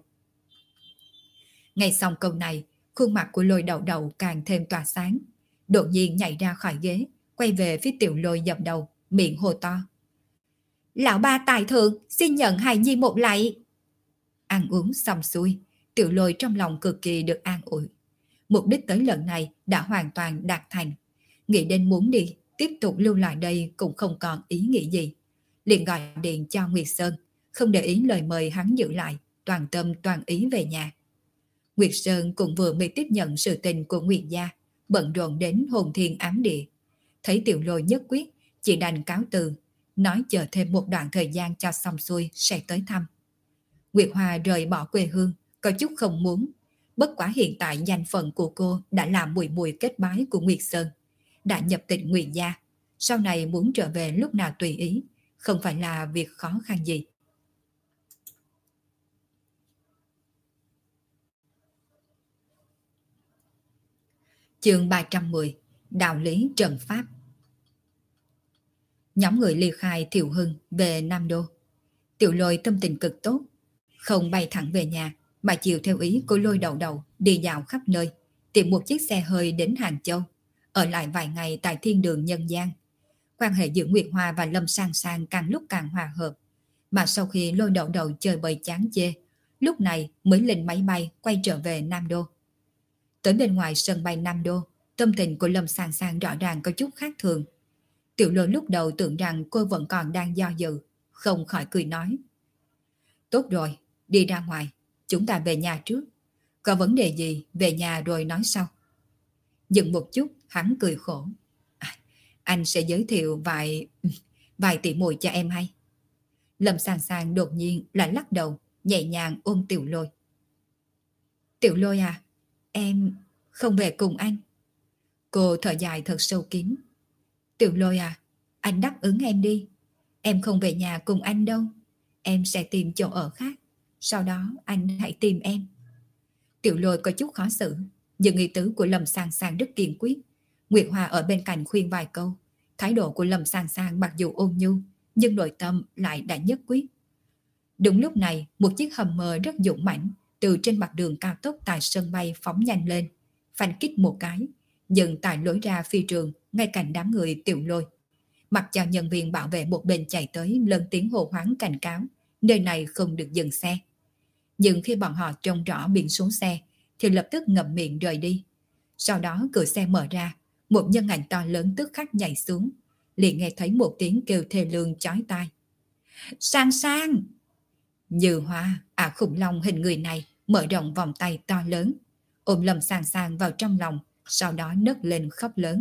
Nghe xong câu này, khuôn mặt của Lôi Đầu Đầu càng thêm tỏa sáng. Đột nhiên nhảy ra khỏi ghế, quay về phía Tiểu Lôi dập đầu, miệng hô to. Lão ba tài thượng, xin nhận hài nhi một lạy. Ăn uống xong xuôi, Tiểu Lôi trong lòng cực kỳ được an ủi. Mục đích tới lần này đã hoàn toàn đạt thành. Nghĩ đến muốn đi, tiếp tục lưu lại đây cũng không còn ý nghĩ gì. Liền gọi điện cho Nguyệt Sơn, không để ý lời mời hắn giữ lại, toàn tâm toàn ý về nhà. Nguyệt Sơn cũng vừa mới tiếp nhận sự tình của Nguyệt gia, bận rộn đến hồn thiên ám địa. Thấy Tiểu Lôi nhất quyết, chỉ đành cáo từ, nói chờ thêm một đoạn thời gian cho xong xuôi sẽ tới thăm. Nguyệt Hoa rời bỏ quê hương, có chút không muốn. Bất quá hiện tại danh phận của cô đã là mùi mùi kết bái của Nguyệt Sơn, đã nhập tịch Nguyệt gia, sau này muốn trở về lúc nào tùy ý, không phải là việc khó khăn gì. Chương 310: Đạo lý trần pháp. Nhóm người ly khai Thiệu Hưng về Nam Đô. Tiểu Lôi tâm tình cực tốt, không bay thẳng về nhà mà chiều theo ý của Lôi Đầu Đầu đi dạo khắp nơi, tìm một chiếc xe hơi đến Hàng Châu, ở lại vài ngày tại thiên đường nhân gian. Quan hệ giữa Nguyệt Hoa và Lâm Sang Sang càng lúc càng hòa hợp, mà sau khi Lôi Đầu Đầu chơi bời chán chê, lúc này mới lên máy bay quay trở về Nam Đô. Tới bên ngoài sân bay Nam Đô, tâm tình của Lâm Sang Sang rõ ràng có chút khác thường. Tiểu Lôi lúc đầu tưởng rằng cô vẫn còn đang do dự, không khỏi cười nói: Tốt rồi, đi ra ngoài, chúng ta về nhà trước. Có vấn đề gì về nhà rồi nói sau. Dừng một chút, hắn cười khổ: Anh sẽ giới thiệu vài tỷ muội cho em hay. Lâm Sang Sang đột nhiên lại lắc đầu, nhẹ nhàng ôm Tiểu Lôi. Tiểu Lôi à, em không về cùng anh. Cô thở dài thật sâu kín. Tiểu Lôi à, anh đáp ứng em đi. Em không về nhà cùng anh đâu. Em sẽ tìm chỗ ở khác. Sau đó anh hãy tìm em. Tiểu Lôi có chút khó xử, nhưng ý tứ của Lâm Sang Sang rất kiên quyết. Nguyệt Hoa ở bên cạnh khuyên vài câu. Thái độ của Lâm Sang Sang mặc dù ôn nhu, nhưng nội tâm lại đã nhất quyết. Đúng lúc này, một chiếc Hummer rất dũng mãnh từ trên mặt đường cao tốc tại sân bay phóng nhanh lên, phanh kích một cái, dừng tại lối ra phi trường ngay cạnh đám người Tiểu Lôi. Mặc cho nhân viên bảo vệ một bên chạy tới lớn tiếng hô hoáng cảnh cáo nơi này không được dừng xe. Nhưng khi bọn họ trông rõ biển số xe thì lập tức ngậm miệng rời đi. Sau đó cửa xe mở ra, một nhân ảnh to lớn tức khắc nhảy xuống, liền nghe thấy một tiếng kêu thê lương chói tai. Sang Sang! Như hoa, khủng long hình người này mở rộng vòng tay to lớn, ôm Lâm Sang Sang vào trong lòng, sau đó nấc lên khóc lớn.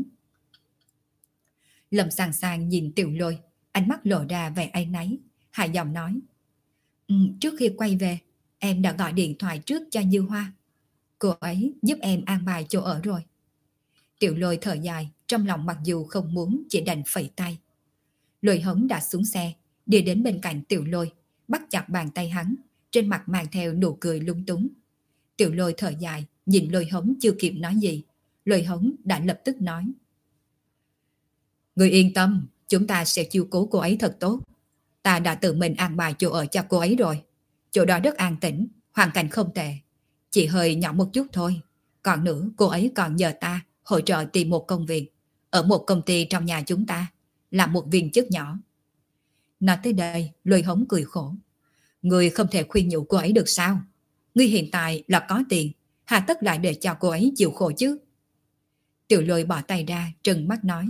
Lâm Sang Sang nhìn Tiểu Lôi, ánh mắt lộ ra vẻ áy náy, hạ giọng nói: Trước khi quay về, em đã gọi điện thoại trước cho Như Hoa. Cô ấy giúp em an bài chỗ ở rồi. Tiểu Lôi thở dài, trong lòng mặc dù không muốn chỉ đành phẩy tay. Lôi Hống đã xuống xe, đi đến bên cạnh Tiểu Lôi, bắt chặt bàn tay hắn, trên mặt mang theo nụ cười lung túng. Tiểu Lôi thở dài, nhìn Lôi Hống chưa kịp nói gì, Lôi Hống đã lập tức nói: Người yên tâm, chúng ta sẽ chiếu cố cô ấy thật tốt. Ta đã tự mình an bài chỗ ở cho cô ấy rồi. Chỗ đó rất an tĩnh, hoàn cảnh không tệ. Chỉ hơi nhỏ một chút thôi. Còn nữa, cô ấy còn nhờ ta hỗ trợ tìm một công việc ở một công ty trong nhà chúng ta, làm một viên chức nhỏ. Nói tới đây, Lôi Hống cười khổ. Người không thể khuyên nhủ cô ấy được sao? Ngươi hiện tại là có tiền, hà tất lại để cho cô ấy chịu khổ chứ? Tiểu Lôi bỏ tay ra, trừng mắt nói: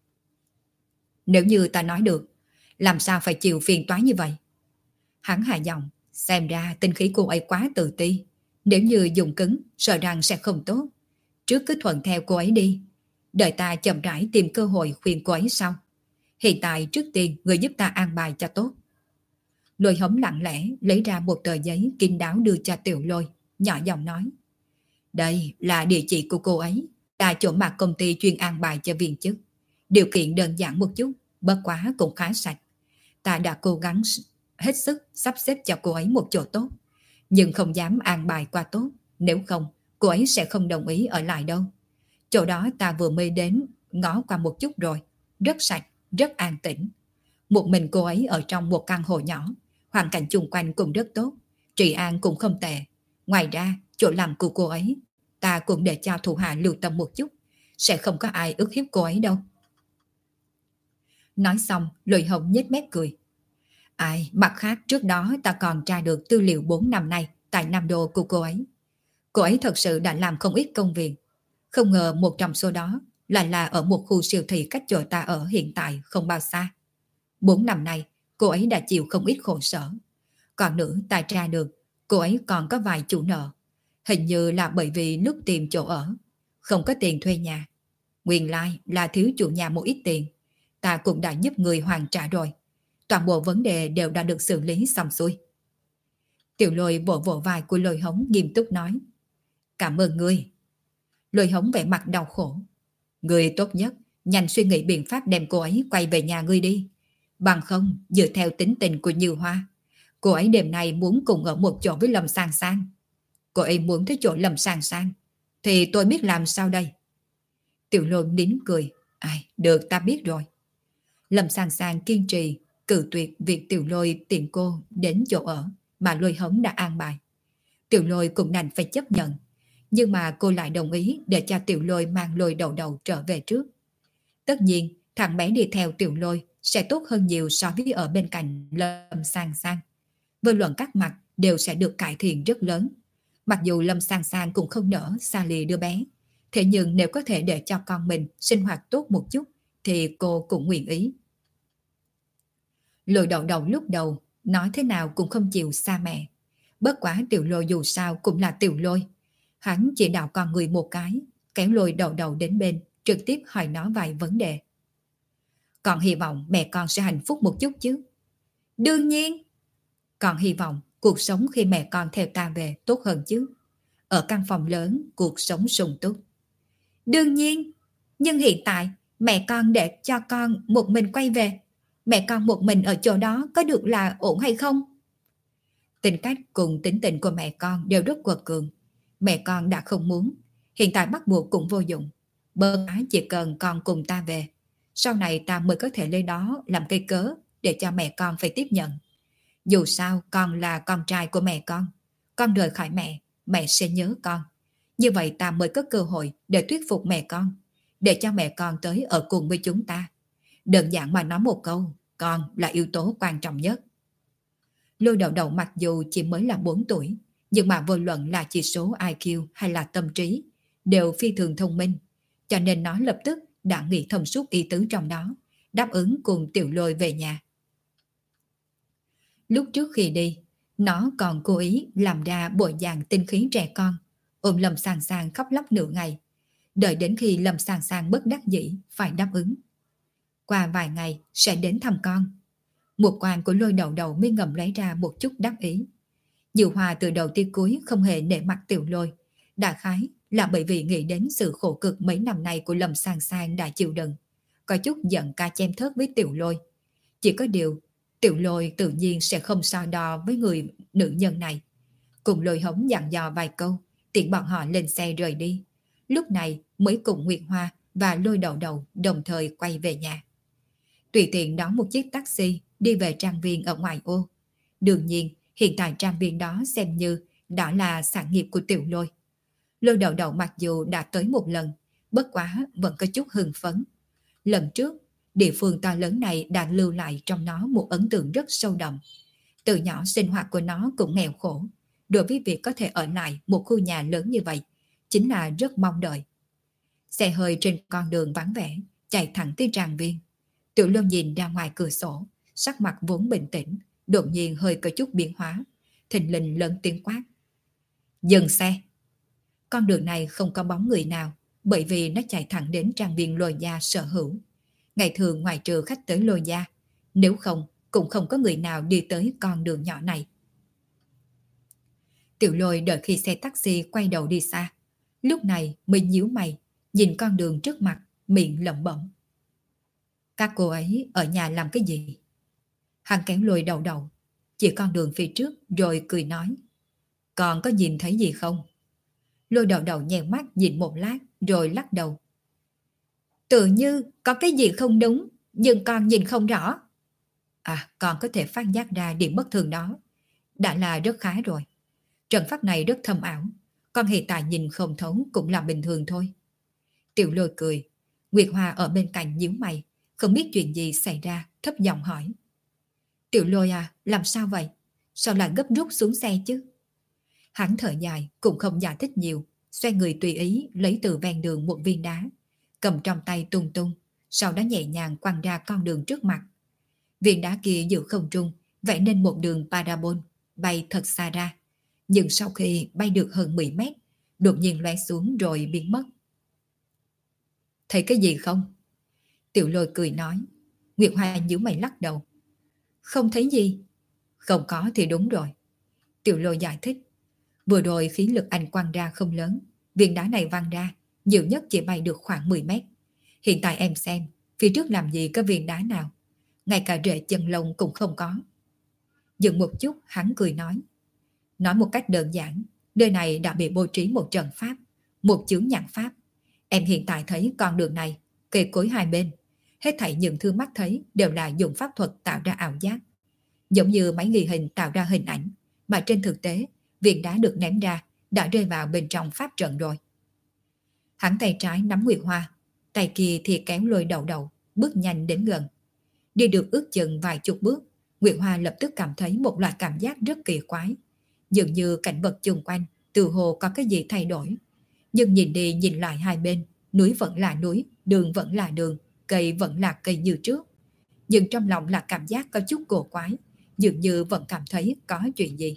Nếu như ta nói được, làm sao phải chịu phiền toái như vậy? Hắn hạ giọng, xem ra tinh khí cô ấy quá tự ti. Nếu như dùng cứng, sợ rằng sẽ không tốt. Trước cứ thuận theo cô ấy đi, đợi ta chậm rãi tìm cơ hội khuyên cô ấy sau. Hiện tại trước tiên người giúp ta an bài cho tốt. Lôi Hống lặng lẽ lấy ra một tờ giấy kín đáo đưa cho Tiểu Lôi, nhỏ giọng nói: Đây là địa chỉ của cô ấy, là chỗ mà công ty chuyên an bài cho viên chức. Điều kiện đơn giản một chút, bất quá cũng khá sạch. Ta đã cố gắng hết sức sắp xếp cho cô ấy một chỗ tốt, nhưng không dám an bài qua tốt, nếu không cô ấy sẽ không đồng ý ở lại đâu. Chỗ đó ta vừa mới đến ngó qua một chút rồi, rất sạch, rất an tĩnh. Một mình cô ấy ở trong một căn hộ nhỏ, hoàn cảnh chung quanh cũng rất tốt, trị an cũng không tệ. Ngoài ra, chỗ làm của cô ấy ta cũng để cho thủ hạ lưu tâm một chút, sẽ không có ai ức hiếp cô ấy đâu. Nói xong, Lôi Hồng nhếch mép cười. Mặt khác trước đó ta còn tra được tư liệu 4 năm nay tại Nam Đô của cô ấy. Cô ấy thật sự đã làm không ít công việc. Không ngờ một trong số đó là ở một khu siêu thị cách chỗ ta ở hiện tại không bao xa. 4 năm nay, cô ấy đã chịu không ít khổ sở. Còn nữa ta tra được, cô ấy còn có vài chủ nợ. Hình như là bởi vì lúc tìm chỗ ở, không có tiền thuê nhà. Nguyên lai là thiếu chủ nhà một ít tiền. Ta cũng đã giúp người hoàn trả rồi. Toàn bộ vấn đề đều đã được xử lý xong xuôi. Tiểu Lôi vỗ vỗ vai của Lôi Hống nghiêm túc nói: Cảm ơn ngươi. Lôi Hống vẻ mặt đau khổ. Ngươi tốt nhất, nhanh suy nghĩ biện pháp đem cô ấy quay về nhà ngươi đi. Bằng không, dựa theo tính tình của Như Hoa, cô ấy đêm nay muốn cùng ở một chỗ với Lâm Sang Sang. Cô ấy muốn tới chỗ Lâm Sang Sang, thì tôi biết làm sao đây? Tiểu Lôi nín cười. Ai, được, ta biết rồi. Lâm Sang Sang kiên trì, cự tuyệt việc Tiểu Lôi tiện cô đến chỗ ở mà Lôi Hống đã an bài. Tiểu Lôi cũng đành phải chấp nhận, nhưng mà cô lại đồng ý để cho Tiểu Lôi mang Lôi Đầu Đầu trở về trước. Tất nhiên, thằng bé đi theo Tiểu Lôi sẽ tốt hơn nhiều so với ở bên cạnh Lâm Sang Sang. Vô luận các mặt đều sẽ được cải thiện rất lớn. Mặc dù Lâm Sang Sang cũng không nỡ xa lìa đứa bé, thế nhưng nếu có thể để cho con mình sinh hoạt tốt một chút thì cô cũng nguyện ý. Lôi Đầu Đầu lúc đầu nói thế nào cũng không chịu xa mẹ. Bất quá Tiểu Lôi dù sao cũng là Tiểu Lôi. Hắn chỉ đạo con người một cái, kéo Lôi Đầu Đầu đến bên, trực tiếp hỏi nó vài vấn đề. Con hy vọng mẹ con sẽ hạnh phúc một chút chứ? Đương nhiên. Con hy vọng cuộc sống khi mẹ con theo ta về tốt hơn chứ? Ở căn phòng lớn, cuộc sống sung túc. Đương nhiên. Nhưng hiện tại, mẹ con để cho con một mình quay về. Mẹ con một mình ở chỗ đó có được là ổn hay không? Tính cách cùng tính tình của mẹ con đều rất quật cường. Mẹ con đã không muốn, hiện tại bắt buộc cũng vô dụng. Bơ ái chỉ cần con cùng ta về, sau này ta mới có thể lấy đó làm cây cớ để cho mẹ con phải tiếp nhận. Dù sao con là con trai của mẹ con rời khỏi mẹ, mẹ sẽ nhớ con. Như vậy ta mới có cơ hội để thuyết phục mẹ con, để cho mẹ con tới ở cùng với chúng ta. Đơn giản mà nói một câu, con là yếu tố quan trọng nhất. Lôi Đầu Đầu mặc dù chỉ mới là 4 tuổi, nhưng mà vô luận là chỉ số IQ hay là tâm trí, đều phi thường thông minh, cho nên nó lập tức đã nghĩ thông suốt ý tứ trong đó, đáp ứng cùng Tiểu Lôi về nhà. Lúc trước khi đi, nó còn cố ý làm ra bộ dạng tinh khí trẻ con, ôm Lâm Sang Sang khóc lóc nửa ngày, đợi đến khi Lâm Sang Sang bất đắc dĩ phải đáp ứng. Qua vài ngày sẽ đến thăm con. Một quan của Lôi Đầu Đầu mới ngầm lấy ra một chút đắc ý. Dự Hòa từ đầu tới cuối không hề nể mặt Tiểu Lôi. Đại khái là bởi vì nghĩ đến sự khổ cực mấy năm nay của Lâm Sang Sang đã chịu đựng, có chút giận ca chém thớt với Tiểu Lôi. Chỉ có điều, Tiểu Lôi tự nhiên sẽ không so đo với người nữ nhân này. Cùng Lôi Hống dặn dò vài câu, tiện bọn họ lên xe rời đi. Lúc này mới cùng Nguyệt Hoa và Lôi Đầu Đầu đồng thời quay về nhà. Tùy tiện đón một chiếc taxi đi về trang viên ở ngoài ô. Đương nhiên, hiện tại trang viên đó xem như đã là sản nghiệp của Tiểu Lôi. Lôi Đầu Đầu mặc dù đã tới một lần, bất quá vẫn có chút hưng phấn. Lần trước, địa phương to lớn này đã lưu lại trong nó một ấn tượng rất sâu đậm. Từ nhỏ sinh hoạt của nó cũng nghèo khổ. Đối với việc có thể ở lại một khu nhà lớn như vậy, chính là rất mong đợi. Xe hơi trên con đường vắng vẻ, chạy thẳng tới trang viên. Tiểu Lôi nhìn ra ngoài cửa sổ, sắc mặt vốn bình tĩnh, đột nhiên hơi có chút biến hóa, thình lình lớn tiếng quát. Dừng xe! Con đường này không có bóng người nào, bởi vì nó chạy thẳng đến trang viên Lôi Gia sở hữu. Ngày thường ngoài trừ khách tới Lôi Gia, nếu không cũng không có người nào đi tới con đường nhỏ này. Tiểu Lôi đợi khi xe taxi quay đầu đi xa, lúc này mới nhíu mày, nhìn con đường trước mặt, miệng lẩm bẩm. Các cô ấy ở nhà làm cái gì? Hắn kéo Lôi Đầu Đầu, chỉ con đường phía trước rồi cười nói. Còn có nhìn thấy gì không? Lôi Đầu Đầu nheo mắt nhìn một lát rồi lắc đầu. Tự như có cái gì không đúng, nhưng con nhìn không rõ. À, con có thể phát giác ra điểm bất thường đó. Đã là rất khá rồi. Trận pháp này rất thâm ảo, con hiện tại nhìn không thấu cũng là bình thường thôi. Tiểu Lôi cười. Nguyệt Hoa ở bên cạnh nhíu mày, không biết chuyện gì xảy ra, thấp giọng hỏi. Tiểu Lôi à, làm sao vậy? Sao lại gấp rút xuống xe chứ? Hắn thở dài, cũng không giải thích nhiều, xoay người tùy ý lấy từ ven đường một viên đá, cầm trong tay tung tung, sau đó nhẹ nhàng quăng ra con đường trước mặt. Viên đá kia giữa không trung, vẽ nên một đường parabol, bay thật xa ra. Nhưng sau khi bay được hơn 10 mét, đột nhiên lóe xuống rồi biến mất. Thấy cái gì không? Tiểu Lôi cười nói. Nguyệt Hoa nhíu mày lắc đầu. Không thấy gì. Không có thì đúng rồi. Tiểu Lôi giải thích. Vừa rồi khí lực anh quăng ra không lớn, viên đá này văng ra, nhiều nhất chỉ bay được khoảng 10 mét. Hiện tại em xem, phía trước làm gì có viên đá nào, ngay cả rễ chân lông cũng không có. Dừng một chút, hắn cười nói. Nói một cách đơn giản, nơi này đã bị bố trí một trận pháp, một chướng nhãn pháp. Em hiện tại thấy con đường này, cây cối hai bên, hết thảy những thứ mắt thấy đều là dùng pháp thuật tạo ra ảo giác. Giống như máy ghi hình tạo ra hình ảnh, mà trên thực tế, viên đá được ném ra đã rơi vào bên trong pháp trận rồi. Hắn tay trái nắm Nguyệt Hoa, tay kia thì kéo Lôi Đầu Đầu, bước nhanh đến gần. Đi được ước chừng vài chục bước, Nguyệt Hoa lập tức cảm thấy một loại cảm giác rất kỳ quái. Dường như cảnh vật xung quanh, từ hồ có cái gì thay đổi. Nhưng nhìn đi nhìn lại hai bên, núi vẫn là núi, đường vẫn là đường, cây vẫn là cây như trước. Nhưng trong lòng là cảm giác có chút cổ quái, dường như vẫn cảm thấy có chuyện gì.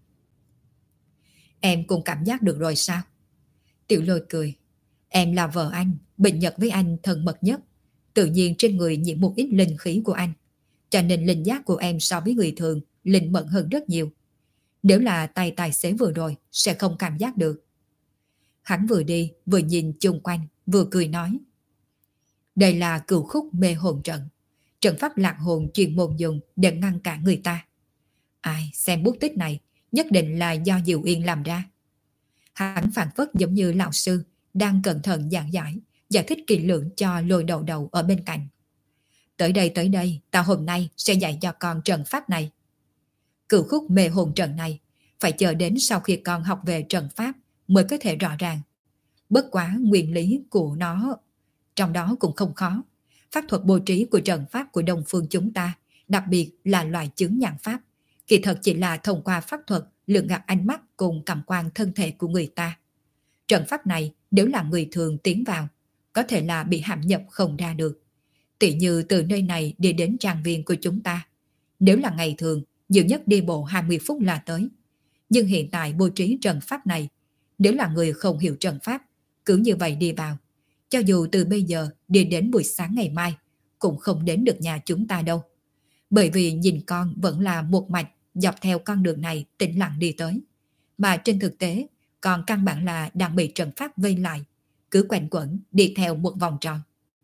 Em cũng cảm giác được rồi sao? Tiểu Lôi cười. Em là vợ anh, bệnh nhật với anh thân mật nhất. Tự nhiên trên người nhiễm một ít linh khí của anh. Cho nên linh giác của em so với người thường linh mẫn hơn rất nhiều. Nếu là tay tài xế vừa rồi sẽ không cảm giác được. Hắn vừa đi vừa nhìn chung quanh, vừa cười nói. Đây là cửu khúc mê hồn trận. Trận pháp lạc hồn chuyên môn dùng để ngăn cản người ta. Ai xem bút tích này nhất định là do Diệu Yên làm ra. Hắn phản phất giống như lão sư đang cẩn thận giải thích kỳ lưỡng cho Lôi Đầu Đầu ở bên cạnh. Tới đây, tao hôm nay sẽ dạy cho con trận pháp này. Cửu khúc mê hồn trận này phải chờ đến sau khi con học về trận pháp mới có thể rõ ràng. Bất quá nguyên lý của nó trong đó cũng không khó. Pháp thuật bố trí của trận pháp của Đông Phương chúng ta, đặc biệt là loại chứng nhãn pháp, kỳ thật chỉ là thông qua pháp thuật lường gạt ánh mắt cùng cảm quan thân thể của người ta. Trận pháp này nếu là người thường tiến vào, có thể là bị hãm nhập không ra được. Tỉ như từ nơi này đi đến trang viên của chúng ta, nếu là ngày thường, nhiều nhất đi bộ 20 phút là tới. Nhưng hiện tại bố trí trận pháp này, nếu là người không hiểu trận pháp, cứ như vậy đi vào, cho dù từ bây giờ đi đến buổi sáng ngày mai, cũng không đến được nhà chúng ta đâu. Bởi vì nhìn con vẫn là một mạch dọc theo con đường này tĩnh lặng đi tới. Mà trên thực tế, còn căn bản là đang bị trận pháp vây lại, cứ quanh quẩn đi theo một vòng tròn.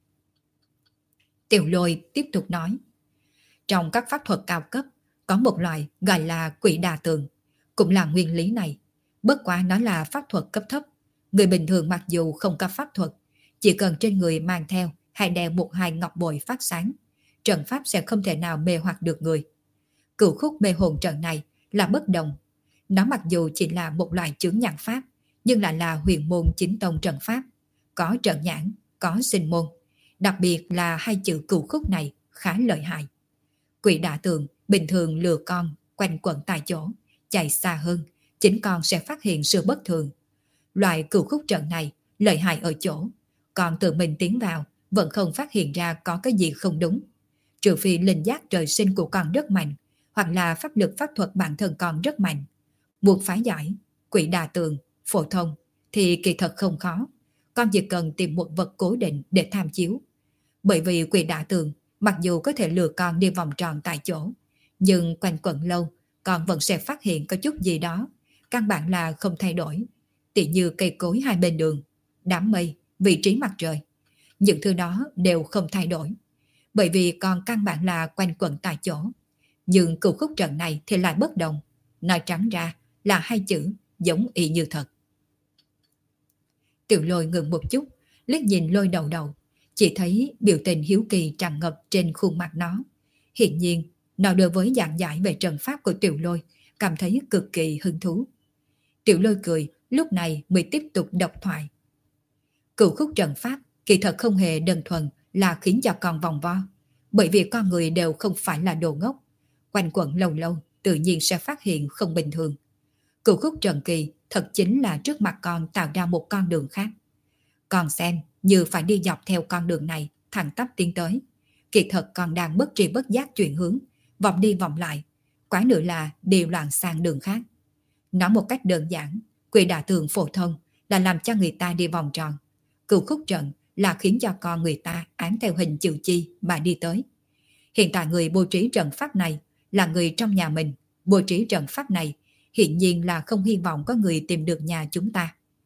Tiểu Lôi tiếp tục nói. Trong các pháp thuật cao cấp, có một loại gọi là quỷ đà tường, cũng là nguyên lý này. Bất quá nó là pháp thuật cấp thấp. Người bình thường mặc dù không có pháp thuật, chỉ cần trên người mang theo hay đeo một hai ngọc bội phát sáng, trận pháp sẽ không thể nào mê hoặc được người. Cửu khúc mê hồn trận này là bất đồng. Nó mặc dù chỉ là một loại chướng nhãn pháp, nhưng lại là huyền môn chính tông trận pháp. Có trận nhãn, có sinh môn. Đặc biệt là hai chữ cửu khúc này khá lợi hại. Quỷ đả tường bình thường lừa con quanh quẩn tại chỗ, chạy xa hơn, chính con sẽ phát hiện sự bất thường. Loại cửu khúc trận này lợi hại ở chỗ, còn tự mình tiến vào vẫn không phát hiện ra có cái gì không đúng. Trừ phi linh giác trời sinh của con rất mạnh, hoặc là pháp lực pháp thuật bản thân con rất mạnh. Muốn phá giải quỷ đà tường phổ thông thì kỳ thật không khó, con chỉ cần tìm một vật cố định để tham chiếu. Bởi vì quỷ đà tường mặc dù có thể lừa con đi vòng tròn tại chỗ, nhưng quanh quẩn lâu con vẫn sẽ phát hiện có chút gì đó căn bản là không thay đổi, tỉ như cây cối hai bên đường, đám mây, vị trí mặt trời. Những thứ đó đều không thay đổi, bởi vì con căn bản là quanh quẩn tại chỗ. Nhưng cửu khúc trận này thì lại bất đồng, nói trắng ra là hai chữ giống y như thật. Tiểu Lôi ngừng một chút, liếc nhìn Lôi Đầu Đầu, chỉ thấy biểu tình hiếu kỳ tràn ngập trên khuôn mặt nó. Hiển nhiên, nó đối với giảng giải về trận pháp của Tiểu Lôi cảm thấy cực kỳ hứng thú. Tiểu Lôi cười, lúc này mới tiếp tục đọc thoại. Cửu khúc trận pháp kỳ thật không hề đơn thuần là khiến cho con vòng vo, bởi vì con người đều không phải là đồ ngốc. Quanh quẩn lâu lâu tự nhiên sẽ phát hiện không bình thường. Cửu khúc trận kỳ thật chính là trước mặt con tạo ra một con đường khác. Con xem như phải đi dọc theo con đường này thẳng tắp tiến tới. Kỳ thật con đang bất tri bất giác chuyển hướng, vòng đi vòng lại, quá nữa là đi loạn sang đường khác. Nói một cách đơn giản, quỷ đả tường phổ thông là làm cho người ta đi vòng tròn. Cửu khúc trận là khiến cho con người ta án theo hình chữ chi mà đi tới. Hiện tại người bố trí trận pháp này là người trong nhà mình. Bố trí trận pháp này hiển nhiên là không hy vọng có người tìm được nhà chúng ta.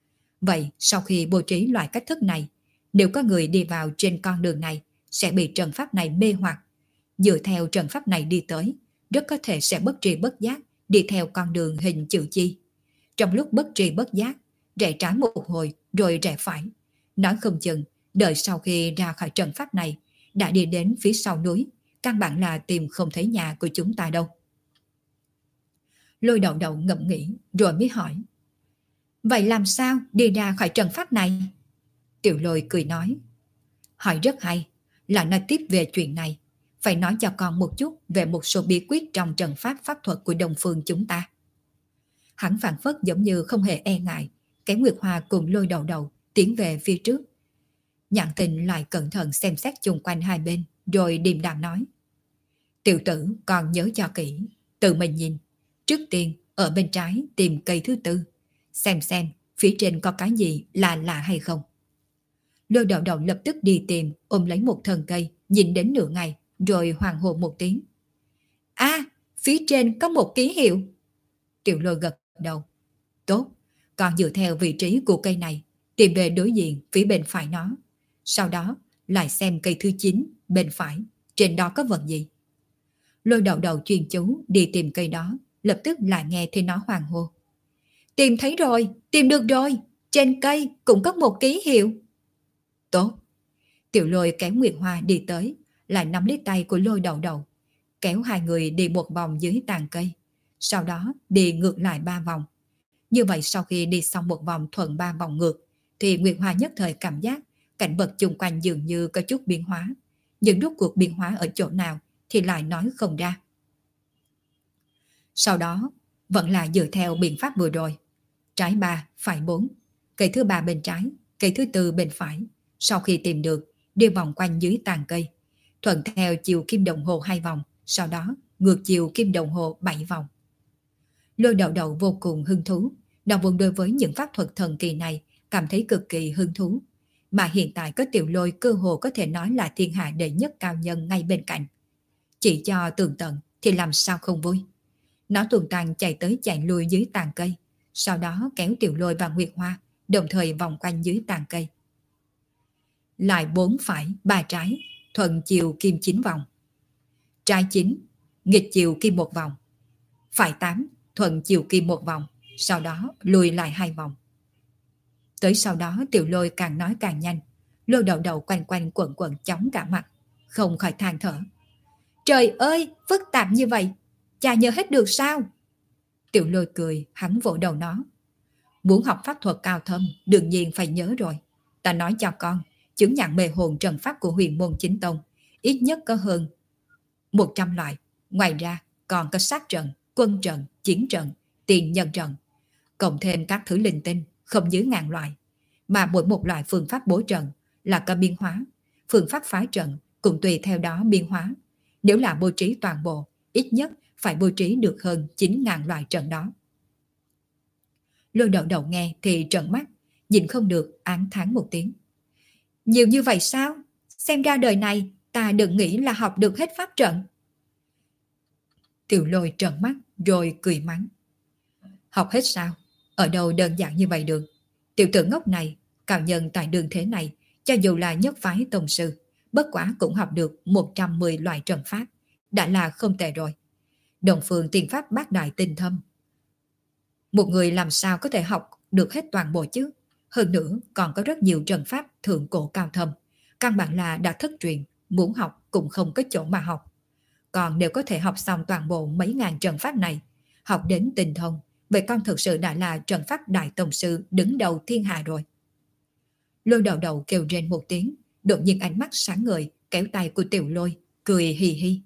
Vậy sau khi bố trí loại cách thức này, nếu có người đi vào trên con đường này sẽ bị trận pháp này mê hoặc. Dựa theo trận pháp này đi tới, rất có thể sẽ bất tri bất giác đi theo con đường hình chữ chi. Trong lúc bất tri bất giác, rẽ trái một hồi rồi rẽ phải. Nói không chừng, đợi sau khi ra khỏi trận pháp này, đã đi đến phía sau núi, căn bản là tìm không thấy nhà của chúng ta đâu. Lôi Đậu Đậu ngẫm nghĩ rồi mới hỏi. Vậy làm sao đi ra khỏi trận pháp này? Tiểu Lôi cười nói. Hỏi rất hay, là nói tiếp về chuyện này. Phải nói cho con một chút về một số bí quyết trong trận pháp pháp thuật của Đông Phương chúng ta. Hắn phảng phất giống như không hề e ngại, kéo Nguyệt Hoa cùng Lôi Đậu Đậu tiến về phía trước. Nhạn Tình lại cẩn thận xem xét chung quanh hai bên, rồi điềm đạm nói. Tiểu tử còn nhớ cho kỹ, tự mình nhìn. Trước tiên, ở bên trái tìm cây thứ tư, xem phía trên có cái gì là lạ hay không. Lôi Đậu Đậu lập tức đi tìm, ôm lấy một thân cây, nhìn đến nửa ngày, rồi hoàng hồn một tiếng. Phía trên có một ký hiệu. Tiểu Lôi gật đầu. Tốt, còn dựa theo vị trí của cây này, tìm về đối diện phía bên phải nó. Sau đó, lại xem cây thứ 9 bên phải, trên đó có vật gì. Lôi Đậu Đậu chuyên chú đi tìm cây đó, lập tức lại nghe thấy nó hoàng hô. Tìm thấy rồi, tìm được rồi, trên cây cũng có một ký hiệu. Tốt. Tiểu Lôi kéo Nguyệt Hoa đi tới, lại nắm lấy tay của Lôi Đậu Đậu, kéo hai người đi một vòng dưới tàn cây, sau đó đi ngược lại 3 vòng. Như vậy sau khi đi xong một vòng thuận 3 vòng ngược, thì Nguyệt Hoa nhất thời cảm giác cảnh vật chung quanh dường như có chút biến hóa, nhưng rốt cuộc biến hóa ở chỗ nào thì lại nói không ra. Sau đó, vẫn là dựa theo biện pháp vừa rồi. Trái 3, phải 4, cây thứ 3 bên trái, cây thứ 4 bên phải. Sau khi tìm được, đi vòng quanh dưới tàn cây, thuận theo chiều kim đồng hồ 2 vòng, sau đó ngược chiều kim đồng hồ 7 vòng. Lôi Đậu Đậu vô cùng hứng thú, đồng vốn đối với những pháp thuật thần kỳ này cảm thấy cực kỳ hứng thú. Mà hiện tại có Tiểu Lôi cơ hồ có thể nói là thiên hạ đệ nhất cao nhân ngay bên cạnh. Chỉ cho tường tận thì làm sao không vui. Nó tuần tăng chạy tới chạy lui dưới tàn cây, sau đó kéo Tiểu Lôi và Nguyệt Hoa đồng thời vòng quanh dưới tàn cây. Lại 4 phải 3 trái, thuận chiều kim 9 vòng. Trái 9, nghịch chiều kim 1 vòng. Phải 8, thuận chiều kim 1 vòng, sau đó lùi lại 2 vòng. Tới sau đó Tiểu Lôi càng nói càng nhanh, Lôi Đậu Đậu quanh quanh quẩn quẩn chóng cả mặt, không khỏi than thở. Trời ơi, phức tạp như vậy, cha nhớ hết được sao? Tiểu Lôi cười, hắn vỗ đầu nó. Muốn học pháp thuật cao thâm, đương nhiên phải nhớ rồi. Ta nói cho con, chứng nhận mê hồn trận pháp của Huyền Môn Chính Tông, ít nhất có hơn 100 loại. Ngoài ra, còn có sát trận, quân trận, chiến trận, tiền nhân trận. Cộng thêm các thứ linh tinh, không dưới 1000 loại. Mà mỗi một loại phương pháp bố trận là có biến hóa. Phương pháp phá trận cũng tùy theo đó biến hóa. Nếu là bố trí toàn bộ, ít nhất phải bố trí được hơn 9.000 loại trận đó. Lôi Đậu Đậu nghe thì trợn mắt, nhìn không được án thán một tiếng. Nhiều như vậy sao? Xem ra đời này ta đừng nghĩ là học được hết pháp trận. Tiểu Lôi trợn mắt rồi cười mắng. Học hết sao? Ở đâu đơn giản như vậy được? Tiểu tử ngốc này, cao nhân tại đường thế này, cho dù là nhất phái tông sư, bất quá cũng học được 110 loại trận pháp, đã là không tệ rồi. Đồng phương tiên pháp bát đại tinh thâm. Một người làm sao có thể học được hết toàn bộ chứ? Hơn nữa còn có rất nhiều trận pháp thượng cổ cao thâm, căn bản là đã thất truyền, muốn học cũng không có chỗ mà học. Còn nếu có thể học xong toàn bộ mấy ngàn trận pháp này, học đến tinh thông, vậy con thực sự đã là trận pháp đại tông sư đứng đầu thiên hạ rồi. Lôi Đậu Đậu kêu rên một tiếng, đột nhiên ánh mắt sáng ngời, kéo tay của Tiểu Lôi, cười hì hì.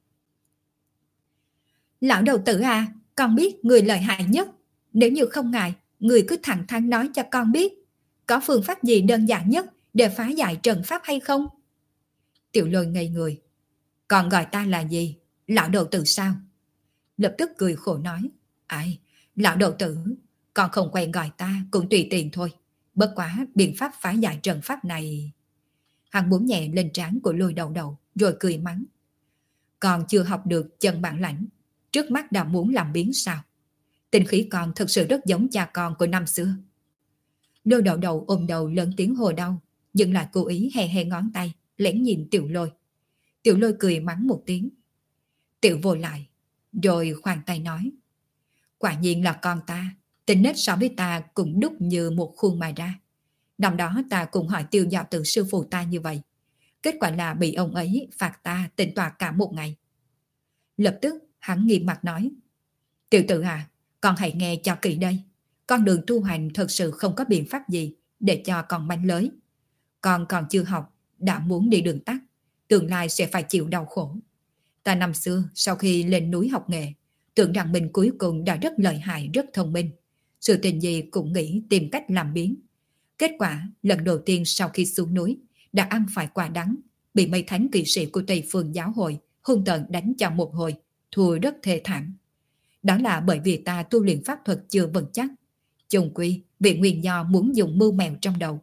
Lão đầu tử à, con biết người lợi hại nhất. Nếu như không ngại, người cứ thẳng thắn nói cho con biết, có phương pháp gì đơn giản nhất để phá giải trận pháp hay không? Tiểu Lôi ngây người. Còn gọi ta là gì? Lão đầu tử sao? Lập tức cười khổ nói. Ai, lão đầu tử, con không quen gọi ta cũng tùy tiện thôi. Bất quá biện pháp phá giải trận pháp này. Hắn búng nhẹ lên trán của Lôi Đậu Đậu rồi cười mắng. Còn chưa học được chân bản lãnh, trước mắt đã muốn làm biến sao? Tinh khí con thực sự rất giống cha con của năm xưa. Lôi Đậu Đậu ôm đầu lớn tiếng hồ đau, nhưng lại cố ý hè hè ngón tay, lén nhìn Tiểu Lôi. Tiểu Lôi cười mắng một tiếng. Tiểu vô lại, rồi khoan tay nói. Quả nhiên là con ta, tính nết so với ta cũng đúc như một khuôn mà ra. Năm đó ta cũng hỏi Tiêu Giao Tử sư phụ ta như vậy. Kết quả là bị ông ấy phạt ta tịnh tọa cả một ngày. Lập tức hắn nghiêm mặt nói. Tiểu tử à, con hãy nghe cho kỹ đây. Con đường tu hành thật sự không có biện pháp gì để cho con manh lới. Con còn chưa học, đã muốn đi đường tắt, tương lai sẽ phải chịu đau khổ. Ta năm xưa sau khi lên núi học nghề, tưởng rằng mình cuối cùng đã rất lợi hại, rất thông minh. Sự tình gì cũng nghĩ tìm cách làm biến. Kết quả lần đầu tiên sau khi xuống núi, đã ăn phải quả đắng, bị mấy thánh kỵ sĩ của Tây Phương giáo hội hung tợn đánh cho một hồi, thua rất thê thảm. Đó là bởi vì ta tu luyện pháp thuật chưa vững chắc. Chung quy vì nguyên do muốn dùng mưu mèo trong đầu.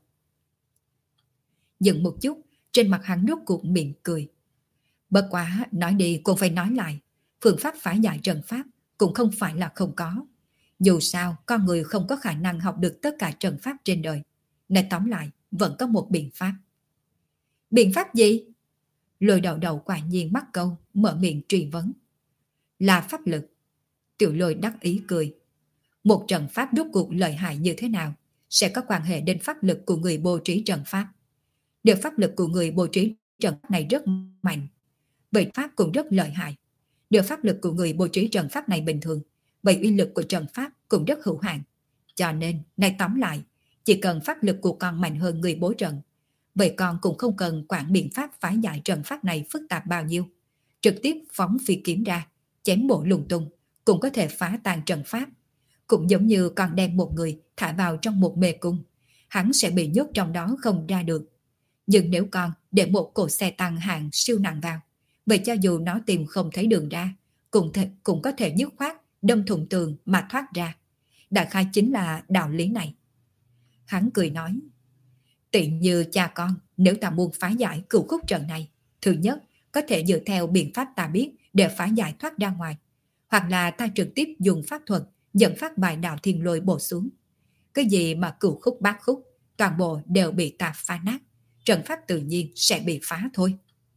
Dừng một chút, trên mặt hắn rốt cuộc miệng cười. Bất quá nói đi cũng phải nói lại, phương pháp phá giải trận pháp cũng không phải là không có. Dù sao con người không có khả năng học được tất cả trận pháp trên đời, nên tóm lại vẫn có một biện pháp. Biện pháp gì? Lôi Đầu Đầu quả nhiên mắc câu, mở miệng truy vấn. Là pháp lực. Tiểu Lôi đắc ý cười. Một trận pháp rốt cuộc lợi hại như thế nào sẽ có quan hệ đến pháp lực của người bố trí trận pháp. Nếu pháp lực của người bố trí trận pháp này rất mạnh, vậy pháp cũng rất lợi hại. Nếu pháp lực của người bố trí trận pháp này bình thường, vậy uy lực của trận pháp cũng rất hữu hạn. Cho nên, này tóm lại, chỉ cần pháp lực của con mạnh hơn người bố trận, vậy con cũng không cần quản biện pháp phá giải trận pháp này phức tạp bao nhiêu. Trực tiếp phóng phi kiếm ra, chém bổ lung tung, cũng có thể phá tan trận pháp. Cũng giống như con đem một người thả vào trong một mê cung, hắn sẽ bị nhốt trong đó không ra được. Nhưng nếu con để một cỗ xe tăng hạng siêu nặng vào, vậy cho dù nó tìm không thấy đường ra, cũng có thể dứt khoát đâm thủng tường mà thoát ra. Đại khái chính là đạo lý này. Hắn cười nói, tỉ như cha con, nếu ta muốn phá giải cửu khúc trận này, thứ nhất, có thể dựa theo biện pháp ta biết để phá giải thoát ra ngoài. Hoặc là ta trực tiếp dùng pháp thuật dẫn phát bài đạo thiên lôi bổ xuống. Cái gì mà cửu khúc bát khúc, toàn bộ đều bị ta phá nát. Trận pháp tự nhiên sẽ bị phá thôi.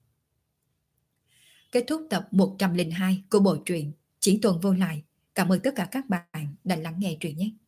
Kết thúc tập 102 của bộ truyện Chỉ Tuần Vô Lại. Cảm ơn tất cả các bạn đã lắng nghe truyện nhé.